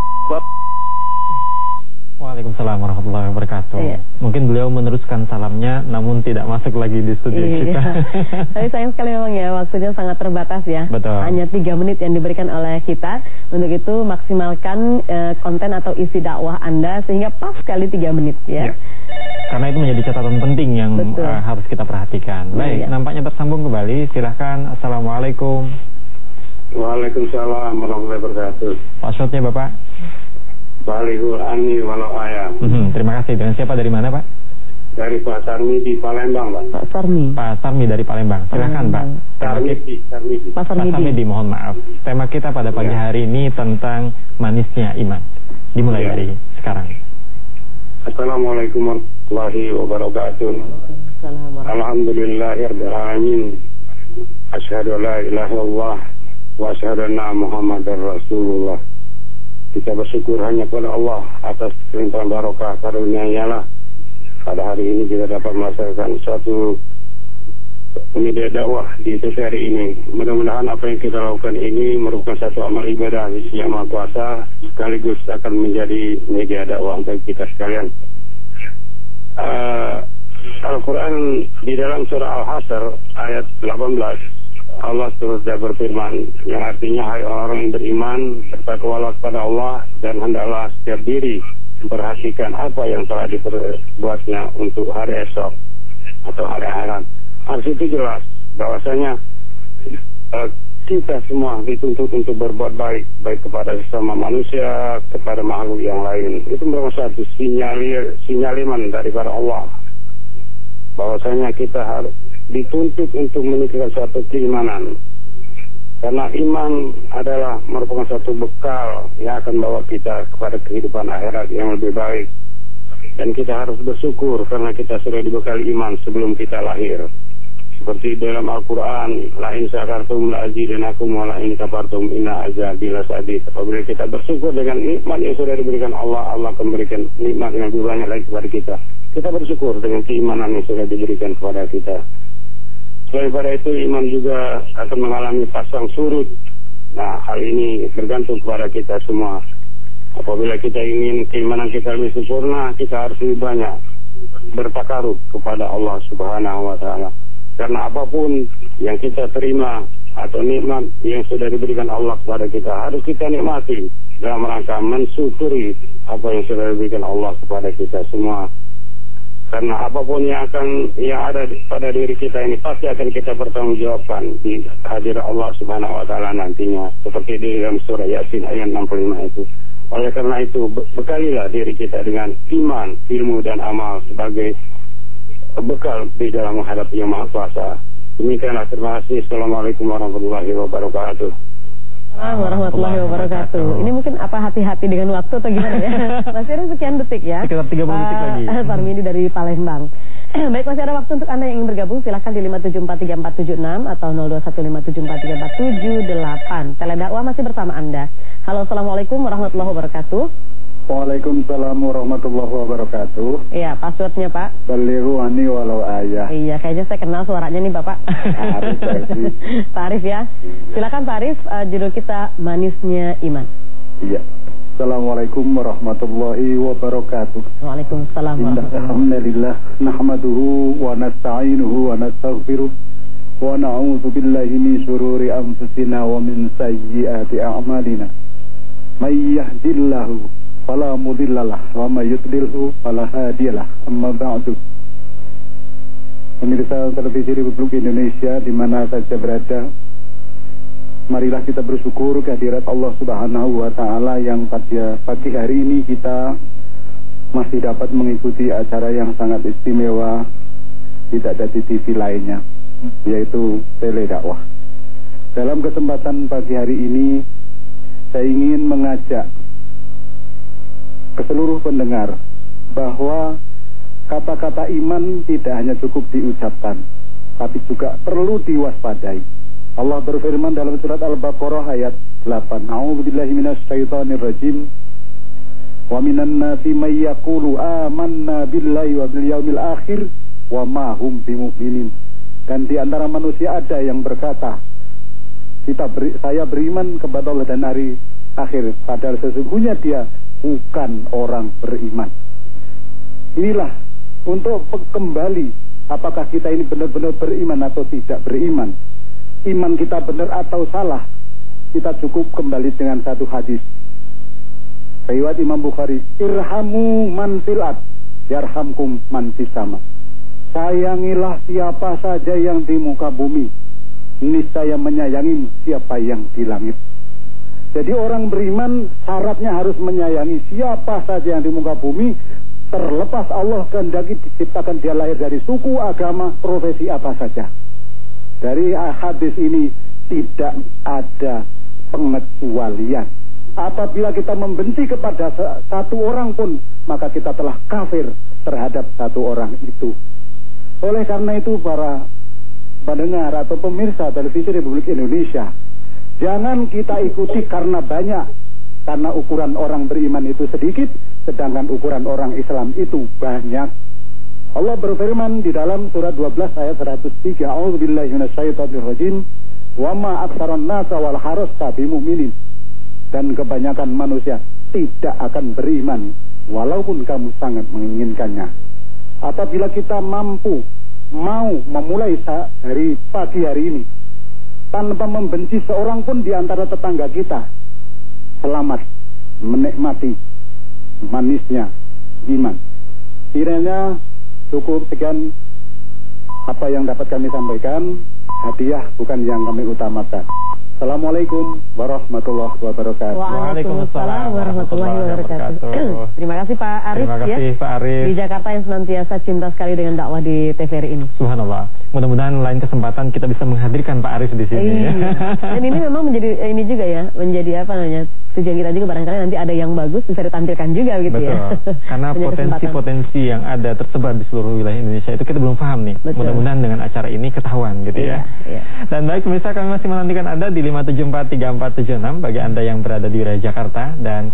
Waalaikumsalam warahmatullahi wabarakatuh. Iya. Mungkin beliau meneruskan salamnya, namun tidak masuk lagi di studio kita. Tapi sayang sekali memang ya, waktunya sangat terbatas ya. Betul. Hanya 3 menit yang diberikan oleh kita. Untuk itu maksimalkan konten atau isi dakwah Anda sehingga pas sekali 3 menit ya. Iya. Karena itu menjadi catatan penting yang harus kita perhatikan. Baik, nampaknya tersambung kembali. Silahkan. Assalamualaikum. Waalaikumsalam warahmatullahi wabarakatuh. Passwordnya Bapak? Balihul Ani walau ayam. Terima kasih. Dengan siapa, dari mana Pak? Dari Pak Sarmi di Palembang, Pak. Pak Sarmi. Pak Sarmi dari Palembang. Silakan Pak. Pak Sarmidi, mohon maaf. Tema kita pada pagi hari ini tentang manisnya iman. Dimulai dari sekarang. Assalamualaikum warahmatullahi wabarakatuh. Alhamdulillahirabbil alamin. Asyhadu an la ilaha illallah wa asyhadu anna Muhammadar Rasulullah. Kita bersyukur hanya kepada Allah atas limpahan barokah karunia-Nya lah. Pada hari ini kita dapat melaksanakan suatu media dakwah di TVRI ini. Mudah-mudahan apa yang kita lakukan ini merupakan satu amal ibadah di sisi Yang Maha Kuasa, sekaligus akan menjadi media dakwah untuk kita sekalian. Al-Quran di dalam surah Al-Hasr ayat 18, Allah terus berfirman, yang artinya, hai orang yang beriman, bertakwalah kepada Allah dan hendaklah setiap diri memperhatikan apa yang telah diperbuatnya untuk hari esok atau hari akhirat. Arti itu jelas bahwasanya kita semua dituntut untuk berbuat baik, baik kepada sesama manusia, kepada makhluk yang lain. Itu merupakan satu sinyaliman daripada Allah bahwasanya kita harus dituntut untuk meningkatkan suatu keimanan. Karena iman adalah merupakan suatu bekal yang akan membawa kita kepada kehidupan akhirat yang lebih baik. Dan kita harus bersyukur karena kita sudah dibekali iman sebelum kita lahir. Seperti dalam Al-Quran, la in syakartum la azidannakum wa la in kafartum inna azabi lasyadid. Apabila kita bersyukur dengan nikmat yang sudah diberikan Allah, Allah akan memberikan nikmat yang lebih banyak lagi kepada kita. Kita bersyukur dengan keimanan yang sudah diberikan kepada kita. Selain pada itu, iman juga akan mengalami pasang surut. Nah, hal ini bergantung kepada kita semua. Apabila kita ingin keimanan kita lebih sempurna, kita harus lebih banyak bertakarub kepada Allah Subhanahu wa Ta'ala. Karena apapun yang kita terima atau nikmat yang sudah diberikan Allah kepada kita, harus kita nikmati dalam rangka mensyukuri apa yang sudah diberikan Allah kepada kita semua. Karena apapun yang ada pada diri kita ini pasti akan kita pertanggungjawabkan di hadirat Allah Subhanahu wa Ta'ala nantinya, seperti di dalam surah Yasin ayat 65 itu. Oleh karena itu, bekalilah diri kita dengan iman, ilmu dan amal sebagai bekal di dalam menghadapi Yang Maha Kuasa. Demikianlah, terima kasih. Assalamualaikum warahmatullahi wabarakatuh. Warahmatullahi wabarakatuh. Ini mungkin apa hati-hati dengan waktu atau gimana ya? Masih ada sekian detik ya. Sekitar 30 detik lagi. Sarmidi dari Palembang. Baik, masih ada waktu untuk Anda yang ingin bergabung. Silakan di 5743476 atau 0215743478. Teledakwah masih bersama Anda. Halo, assalamualaikum warahmatullahi wabarakatuh. Waalaikumsalam warahmatullahi wabarakatuh. Iya, passwordnya Pak? Balihul Ani walau ayah. Iya, kayaknya saya kenal suaranya nih Bapak. Pak Arif ya. Silakan Pak Arif, judul kita Manisnya Iman. Iya. Assalamualaikum warahmatullahi wabarakatuh. Waalaikumsalam warahmatullahi wabarakatuh. Alhamdulillah, nahmaduhu wa nasta'inuhu wa nastaghfiruh ونعوذ بالله من شرور أنفسنا ومن سيئات أعمالنا من يهد الله فلا مضل له ومن يضلل فلا هادي له أما بعد. Pemirsa televisi Republik Indonesia di mana saja berada, marilah kita bersyukur kehadirat Allah Subhanahu wa Ta'ala yang pada pagi hari ini kita masih dapat mengikuti acara yang sangat istimewa, tidak ada di TV lainnya, yaitu Tele Dakwah. Dalam kesempatan pagi hari ini, saya ingin mengajak ke seluruh pendengar bahwa kata-kata iman tidak hanya cukup diucapkan, tapi juga perlu diwaspadai. Allah berfirman dalam surat Al-Baqarah ayat 8, A'udzubillahi minasyaitonirrajim. Wa minan nasi may yaqulu amanna billahi wa bil yaumil akhir wa ma hum bimu'minin. Dan di antara manusia ada yang berkata, saya beriman kepada Allah dan hari akhir, padahal sesungguhnya dia bukan orang beriman. Inilah untuk kembali, apakah kita ini benar-benar beriman atau tidak beriman, iman kita benar atau salah, kita cukup kembali dengan satu hadis riwayat Imam Bukhari, irhamu man fil ard yarhamkum man fis sama. Sayangilah siapa saja yang di muka bumi, niscaya menyayangi siapa yang di langit. Jadi orang beriman syaratnya harus menyayangi siapa saja yang di muka bumi, terlepas Allah kehendaki diciptakan dia lahir dari suku, agama, profesi apa saja. Dari hadis ini tidak ada pengecualian. Apabila kita membenci kepada satu orang pun, maka kita telah kafir terhadap satu orang itu. Oleh karena itu para pendengar atau pemirsa televisi Republik Indonesia, jangan kita ikuti karena banyak, karena ukuran orang beriman itu sedikit, sedangkan ukuran orang Islam itu banyak. Allah berfirman di dalam surat 12 ayat 103, A'udzubillahi minasyaitonirrajim, wa ma aktsarun nasa wal harasta bimu'minin. Dan kebanyakan manusia tidak akan beriman walaupun kamu sangat menginginkannya. Apabila kita mampu mau memulai dari pagi hari ini tanpa membenci seorang pun di antara tetangga kita, selamat menikmati manisnya iman. Kiranya cukup sekian apa yang dapat kami sampaikan. Hadiah bukan yang kami utamakan. Assalamualaikum warahmatullahi wabarakatuh. Waalaikumsalam warahmatullahi wabarakatuh. Terima kasih Pak Arif. Terima kasih Pak Arif di Jakarta yang senantiasa cinta sekali dengan dakwah di TVRI ini. Subhanallah. Mudah-mudahan lain kesempatan kita bisa menghadirkan Pak Arif di sini. Dan ini memang menjadi ini juga ya, menjadi apa namanya, tujuan kita juga, barangkali nanti ada yang bagus bisa ditampilkan juga gitu. Betul. Ya. Karena potensi-potensi yang ada tersebar di seluruh wilayah Indonesia itu kita belum paham nih. Mudah-mudahan dengan acara ini ketahuan gitu ya. Dan baik pemirsa, kami masih menantikan Anda di 5743476 bagi Anda yang berada di wilayah Jakarta, dan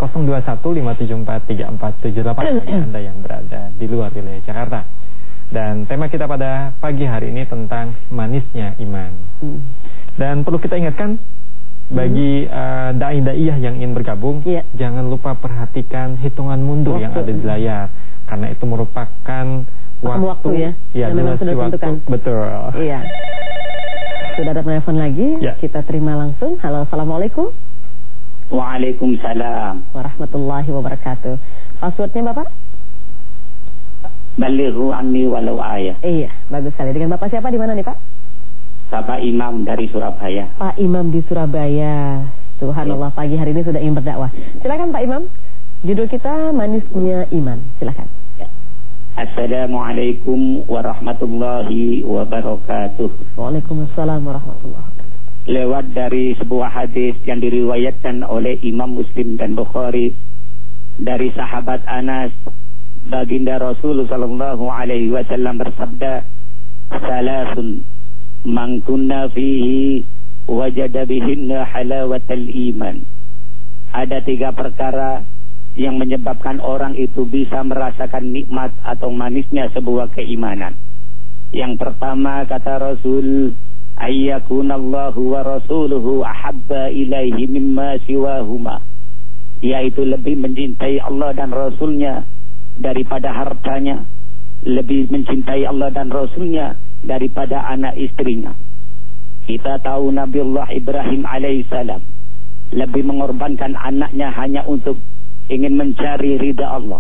0215743478 bagi Anda yang berada di luar wilayah Jakarta. Dan tema kita pada pagi hari ini tentang manisnya iman. Dan perlu kita ingatkan bagi dai-daiyah yang ingin bergabung, jangan lupa perhatikan hitungan mundur yang ada di layar, karena itu merupakan waktu ya memang sudah tentukan. Betul. Iya. Sudah ada telepon lagi, kita terima langsung. Halo, assalamualaikum. Waalaikumsalam warahmatullahi wabarakatuh. Passwordnya Bapak? Balighu anni walau ayah. Iya, bagus sekali. Dengan Bapak siapa, di mana nih Pak? Bapak Imam dari Surabaya. Pak Imam di Surabaya. Subhanallah, pagi hari ini sudah ingin berdakwah. Silakan Pak Imam. Judul kita manisnya iman. Silakan. Assalamualaikum warahmatullahi wabarakatuh. Waalaikumsalam warahmatullahi wabarakatuh. Lewat dari sebuah hadis yang diriwayatkan oleh Imam Muslim dan Bukhari dari sahabat Anas, baginda Rasulullah sallallahu alaihi wasallam bersabda, "Salasun man kunna fihi wajada bihinna halawatal iman." Ada 3 perkara yang menyebabkan orang itu bisa merasakan nikmat atau manisnya sebuah keimanan. Yang pertama, kata Rasul, ayyakunallahu wa rasuluhu ahabba ilaihi mimma siwahuma, yaitu lebih mencintai Allah dan Rasulnya daripada hartanya, lebih mencintai Allah dan Rasulnya daripada anak istrinya. Kita tahu Nabiullah Ibrahim alaihissalam lebih mengorbankan anaknya hanya untuk ingin mencari ridha Allah.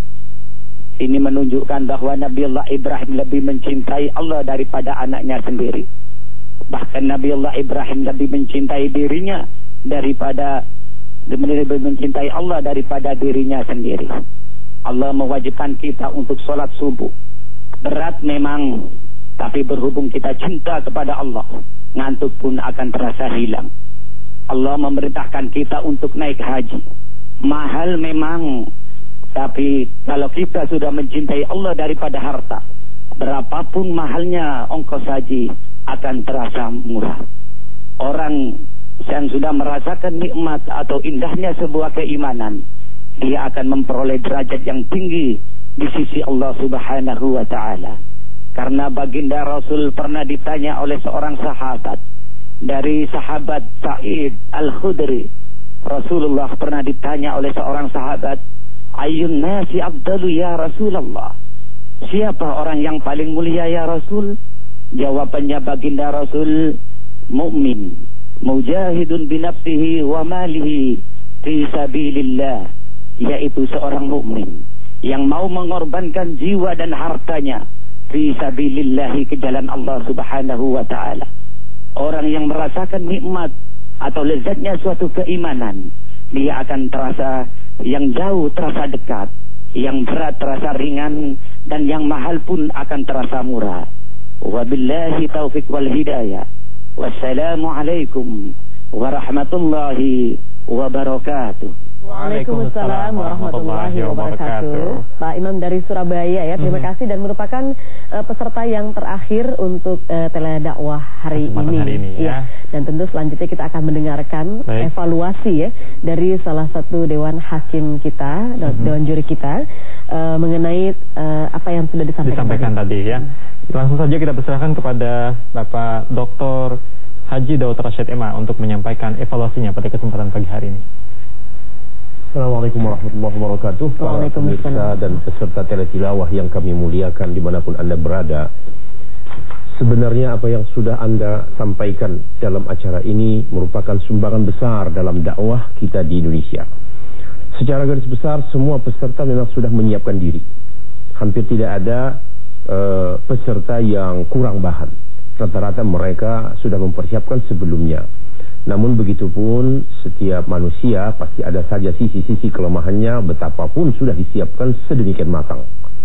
Ini menunjukkan bahwa Nabiullah Ibrahim lebih mencintai Allah daripada anaknya sendiri. Bahkan Nabiullah Ibrahim lebih mencintai dirinya daripada lebih mencintai Allah daripada dirinya sendiri. Allah mewajibkan kita untuk sholat subuh. Berat memang, tapi berhubung kita cinta kepada Allah, ngantuk pun akan terasa hilang. Allah memerintahkan kita untuk naik haji. Mahal memang, tapi kalau kita sudah mencintai Allah daripada harta, berapapun mahalnya ongkos haji akan terasa murah. Orang yang sudah merasakan nikmat atau indahnya sebuah keimanan, dia akan memperoleh derajat yang tinggi di sisi Allah Subhanahu wa ta'ala. Karena baginda Rasul pernah ditanya oleh seorang sahabat, dari sahabat Sa'id Al-Khudri. Rasulullah pernah ditanya oleh seorang sahabat, Ayyun nasi afdalu ya Rasulullah, siapa orang yang paling mulia ya Rasul? Jawabannya baginda Rasul, mukmin mujahidun binafsihi wa malihi fi sabilillah, yaitu seorang mukmin yang mau mengorbankan jiwa dan hartanya fi sabilillah, ke jalan Allah Subhanahu wa ta'ala. Orang yang merasakan nikmat atau lezatnya suatu keimanan, dia akan terasa yang jauh terasa dekat, yang berat terasa ringan, dan yang mahal pun akan terasa murah. Wabillahi taufiq wal hidayah. Wassalamualaikum warahmatullahi wabarakatuh. Waalaikumsalam warahmatullahi wabarakatuh. Pak Imam dari Surabaya ya, terima kasih, dan merupakan peserta yang terakhir untuk teledakwah hari ini ya. Dan tentu selanjutnya kita akan mendengarkan evaluasi ya dari salah satu dewan hakim kita, dewan juri kita, mengenai apa yang sudah disampaikan tadi ya. Langsung saja kita persilakan kepada Bapak Dr. Haji Daud Rashid MA untuk menyampaikan evaluasinya pada kesempatan pagi hari ini. Assalamualaikum warahmatullahi wabarakatuh. Para pemirsa dan peserta teletilawah yang kami muliakan dimanapun Anda berada. Sebenarnya apa yang sudah Anda sampaikan dalam acara ini merupakan sumbangan besar dalam dakwah kita di Indonesia. Secara garis besar semua peserta memang sudah menyiapkan diri. Hampir tidak ada peserta yang kurang bahan. Rata-rata mereka sudah mempersiapkan sebelumnya. Namun begitupun setiap manusia pasti ada saja sisi-sisi kelemahannya, betapapun sudah disiapkan sedemikian matang.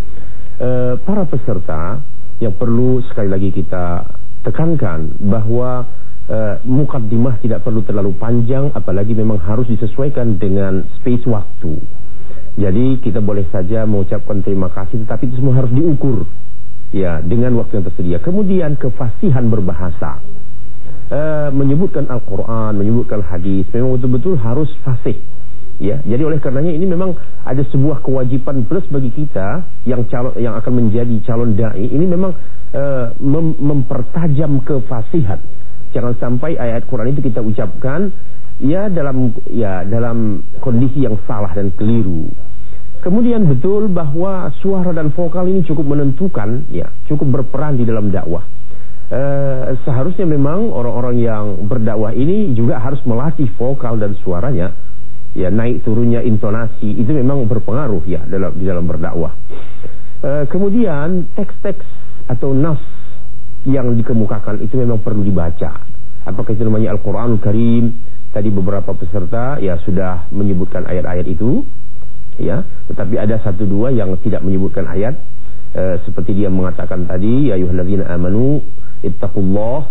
Para peserta yang perlu sekali lagi kita tekankan bahwa mukaddimah tidak perlu terlalu panjang, apalagi memang harus disesuaikan dengan space waktu. Jadi kita boleh saja mengucapkan terima kasih, tetapi itu semua harus diukur ya dengan waktu yang tersedia. Kemudian kefasihan berbahasa, menyebutkan Al-Quran, menyebutkan hadis, memang betul-betul harus fasih ya. Jadi oleh karenanya ini memang ada sebuah kewajiban plus bagi kita yang akan menjadi calon dai. Ini memang mempertajam kefasihan. Jangan sampai ayat Quran itu kita ucapkan dalam kondisi yang salah dan keliru. Kemudian betul bahwa suara dan vokal ini cukup menentukan ya, cukup berperan di dalam dakwah. Seharusnya memang orang-orang yang berdakwah ini juga harus melatih vokal dan suaranya ya, naik turunnya intonasi itu memang berpengaruh ya di dalam berdakwah. Kemudian teks-teks atau nas yang dikemukakan itu memang perlu dibaca. Apakah itu namanya Al-Quranul Karim? Tadi beberapa peserta ya sudah menyebutkan ayat-ayat itu ya, tetapi ada satu dua yang tidak menyebutkan ayat, seperti dia mengatakan tadi, ya ayyuhalladzina amanu ittaqullah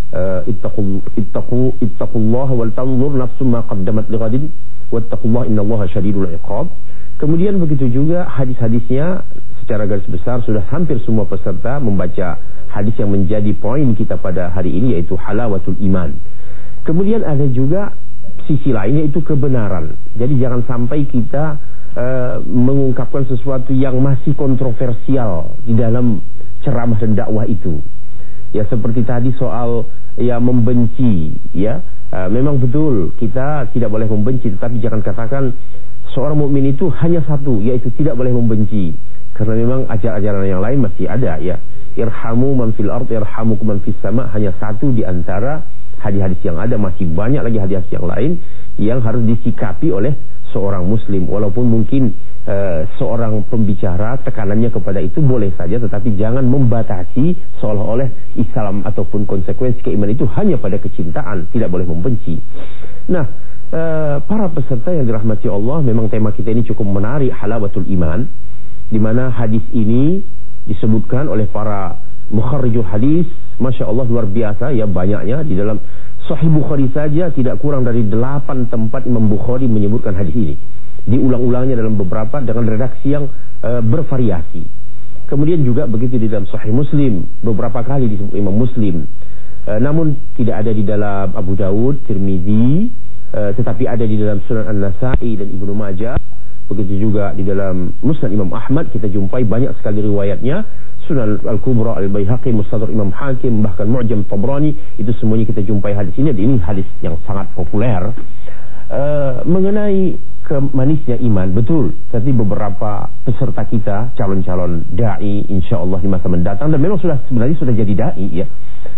ittaqullah wal tanzur nafsum ma qaddamat lighadin wattaqullaha innallaha syadidul iqab. Kemudian begitu juga hadis-hadisnya secara garis besar sudah hampir semua peserta membaca hadis yang menjadi poin kita pada hari ini, yaitu halawatul iman. Kemudian ada juga sisi lain, yaitu kebenaran. Jadi jangan sampai kita mengungkapkan sesuatu yang masih kontroversial di dalam ceramah dan dakwah itu. Ya seperti tadi soal ya membenci ya, memang betul kita tidak boleh membenci, tetapi jangan katakan seorang mukmin itu hanya satu, yaitu tidak boleh membenci. Karena memang ajaran-ajaran yang lain masih ada ya. Irhamu man fil ard yarhamukum man fis sama, hanya satu di antara hadis-hadis yang ada. Masih banyak lagi hadis-hadis yang lain yang harus disikapi oleh seorang muslim. Walaupun mungkin seorang pembicara tekanannya kepada itu boleh saja, tetapi jangan membatasi seolah-olah Islam ataupun konsekuensi keimanan itu hanya pada kecintaan, tidak boleh membenci. Nah, para peserta yang dirahmati Allah, memang tema kita ini cukup menarik, halawatul iman, di mana hadis ini disebutkan oleh para mukharrijul hadis, Masya Allah luar biasa ya, banyaknya di dalam Sahih Bukhari saja tidak kurang dari 8 tempat Imam Bukhari menyebutkan hadis ini. Diulang-ulangnya dalam beberapa dengan redaksi yang bervariasi. Kemudian juga begitu di dalam Sahih Muslim, beberapa kali disebut Imam Muslim. Namun tidak ada di dalam Abu Dawud, Tirmidzi, tetapi ada di dalam Sunan An-Nasa'i dan Ibnu Majah. Begitu juga di dalam Musnad Imam Ahmad kita jumpai banyak sekali riwayatnya. Sunan Al-Kubra Al-Baihaqi, Mustadrak Imam Hakim, bahkan Mu'jam Tabrani, itu semuanya kita jumpai hadis ini. Dan ini hadis yang sangat populer mengenai kemanisnya iman. Betul, tapi beberapa peserta kita, calon-calon dai insyaallah di masa mendatang, dan memang sebenarnya sudah jadi dai ya,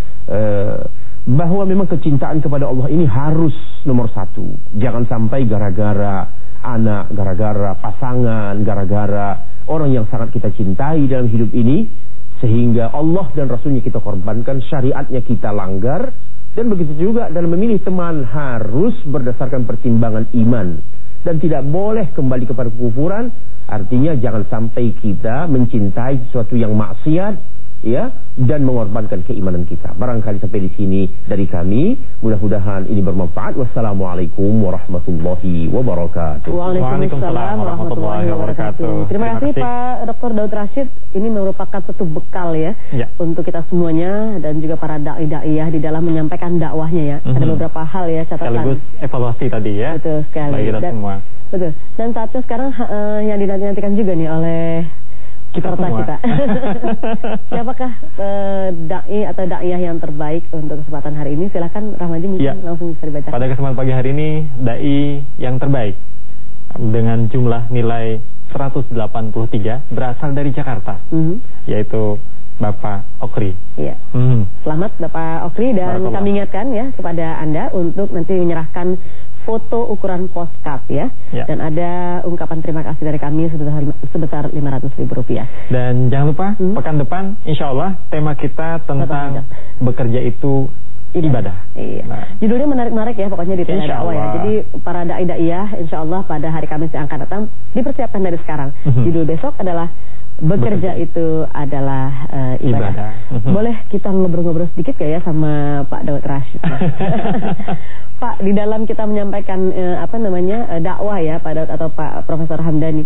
bahwa memang kecintaan kepada Allah ini harus nomor satu. Jangan sampai gara-gara anak, gara-gara pasangan, gara-gara orang yang sangat kita cintai dalam hidup ini, sehingga Allah dan Rasulnya kita korbankan, syariatnya kita langgar. Dan begitu juga dalam memilih teman harus berdasarkan pertimbangan iman, dan tidak boleh kembali kepada kekufuran. Artinya jangan sampai kita mencintai sesuatu yang maksiat ya, dan mengorbankan keimanan kita. Barangkali sampai di sini dari kami. Mudah-mudahan ini bermanfaat. Wassalamualaikum warahmatullahi wabarakatuh. Waalaikumsalam warahmatullahi wabarakatuh. Terima kasih Pak Dr. Daud Rashid. Ini merupakan satu bekal ya untuk kita semuanya dan juga para dai-daiyah di dalam menyampaikan dakwahnya ya. Ada beberapa hal ya, catatan. Sekaligus evaluasi tadi ya. Betul sekali. Bagi kita semua. Betul. Dan saatnya sekarang yang dinantikan juga nih oleh kita semua. Siapakah dai atau daiyah yang terbaik untuk kesempatan hari ini? Silakan Rahmadi, mungkin langsung bisa dibaca. Pada kesempatan pagi hari ini, dai yang terbaik dengan jumlah nilai 183 berasal dari Jakarta, yaitu Bapak Okri. Iya. Selamat Bapak Okri, dan kami ingatkan ya kepada Anda untuk nanti menyerahkan foto ukuran postcard ya. Dan ada ungkapan terima kasih dari kami sebesar Rp500.000. Dan jangan lupa pekan depan insya Allah tema kita tentang bekerja itu ibadah. Iya. Nah, judulnya menarik-menarik ya pokoknya di Tela Dakwah ya. Jadi para dai-daiyah insya Allah pada hari Kamis yang akan datang dipersiapkan dari sekarang. Judul besok adalah bekerja itu adalah ibadah. Boleh kita ngobrol-ngobrol sedikit gak ya sama Pak Daud Rashid? Pak, di dalam kita menyampaikan dakwah ya Pak Daud atau Pak Profesor Hamdani,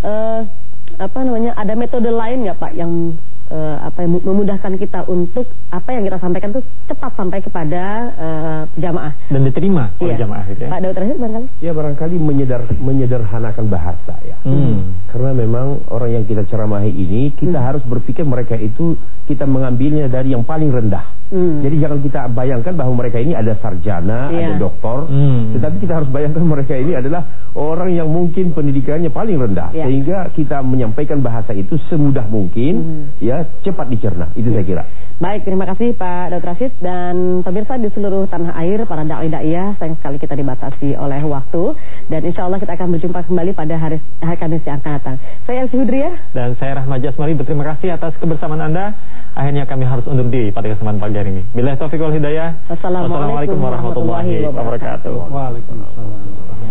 ada metode lain nggak Pak yang memudahkan kita untuk apa yang kita sampaikan itu cepat sampai kepada jamaah dan diterima oleh jamaah gitu ya. Pak Daud Rashid barangkali? Ya, barangkali menyederhanakan bahasa ya. Karena memang orang yang kita ceramahi ini kita harus berpikir mereka itu kita mengambilnya dari yang paling rendah. Jadi jangan kita bayangkan bahwa mereka ini ada sarjana, ada doktor, tetapi kita harus bayangkan mereka ini adalah orang yang mungkin pendidikannya paling rendah, sehingga kita menyampaikan bahasa itu semudah mungkin, ya, cepat dicerna. Itu saya kira. Baik, terima kasih Pak Daud Rashid, dan pemirsa di seluruh tanah air, para dai-daiyah, sayang sekali kita dibatasi oleh waktu, dan insya Allah kita akan berjumpa kembali pada hari Kamis yang akan datang. Saya Elsie Hudriah dan saya Rahmat Jasmali, berterima kasih atas kebersamaan Anda. Akhirnya kami harus undur diri pada kesempatan pagi hari ini. Billahi taufiq wal hidayah. Wassalamualaikum warahmatullahi wabarakatuh. Waalaikumsalam.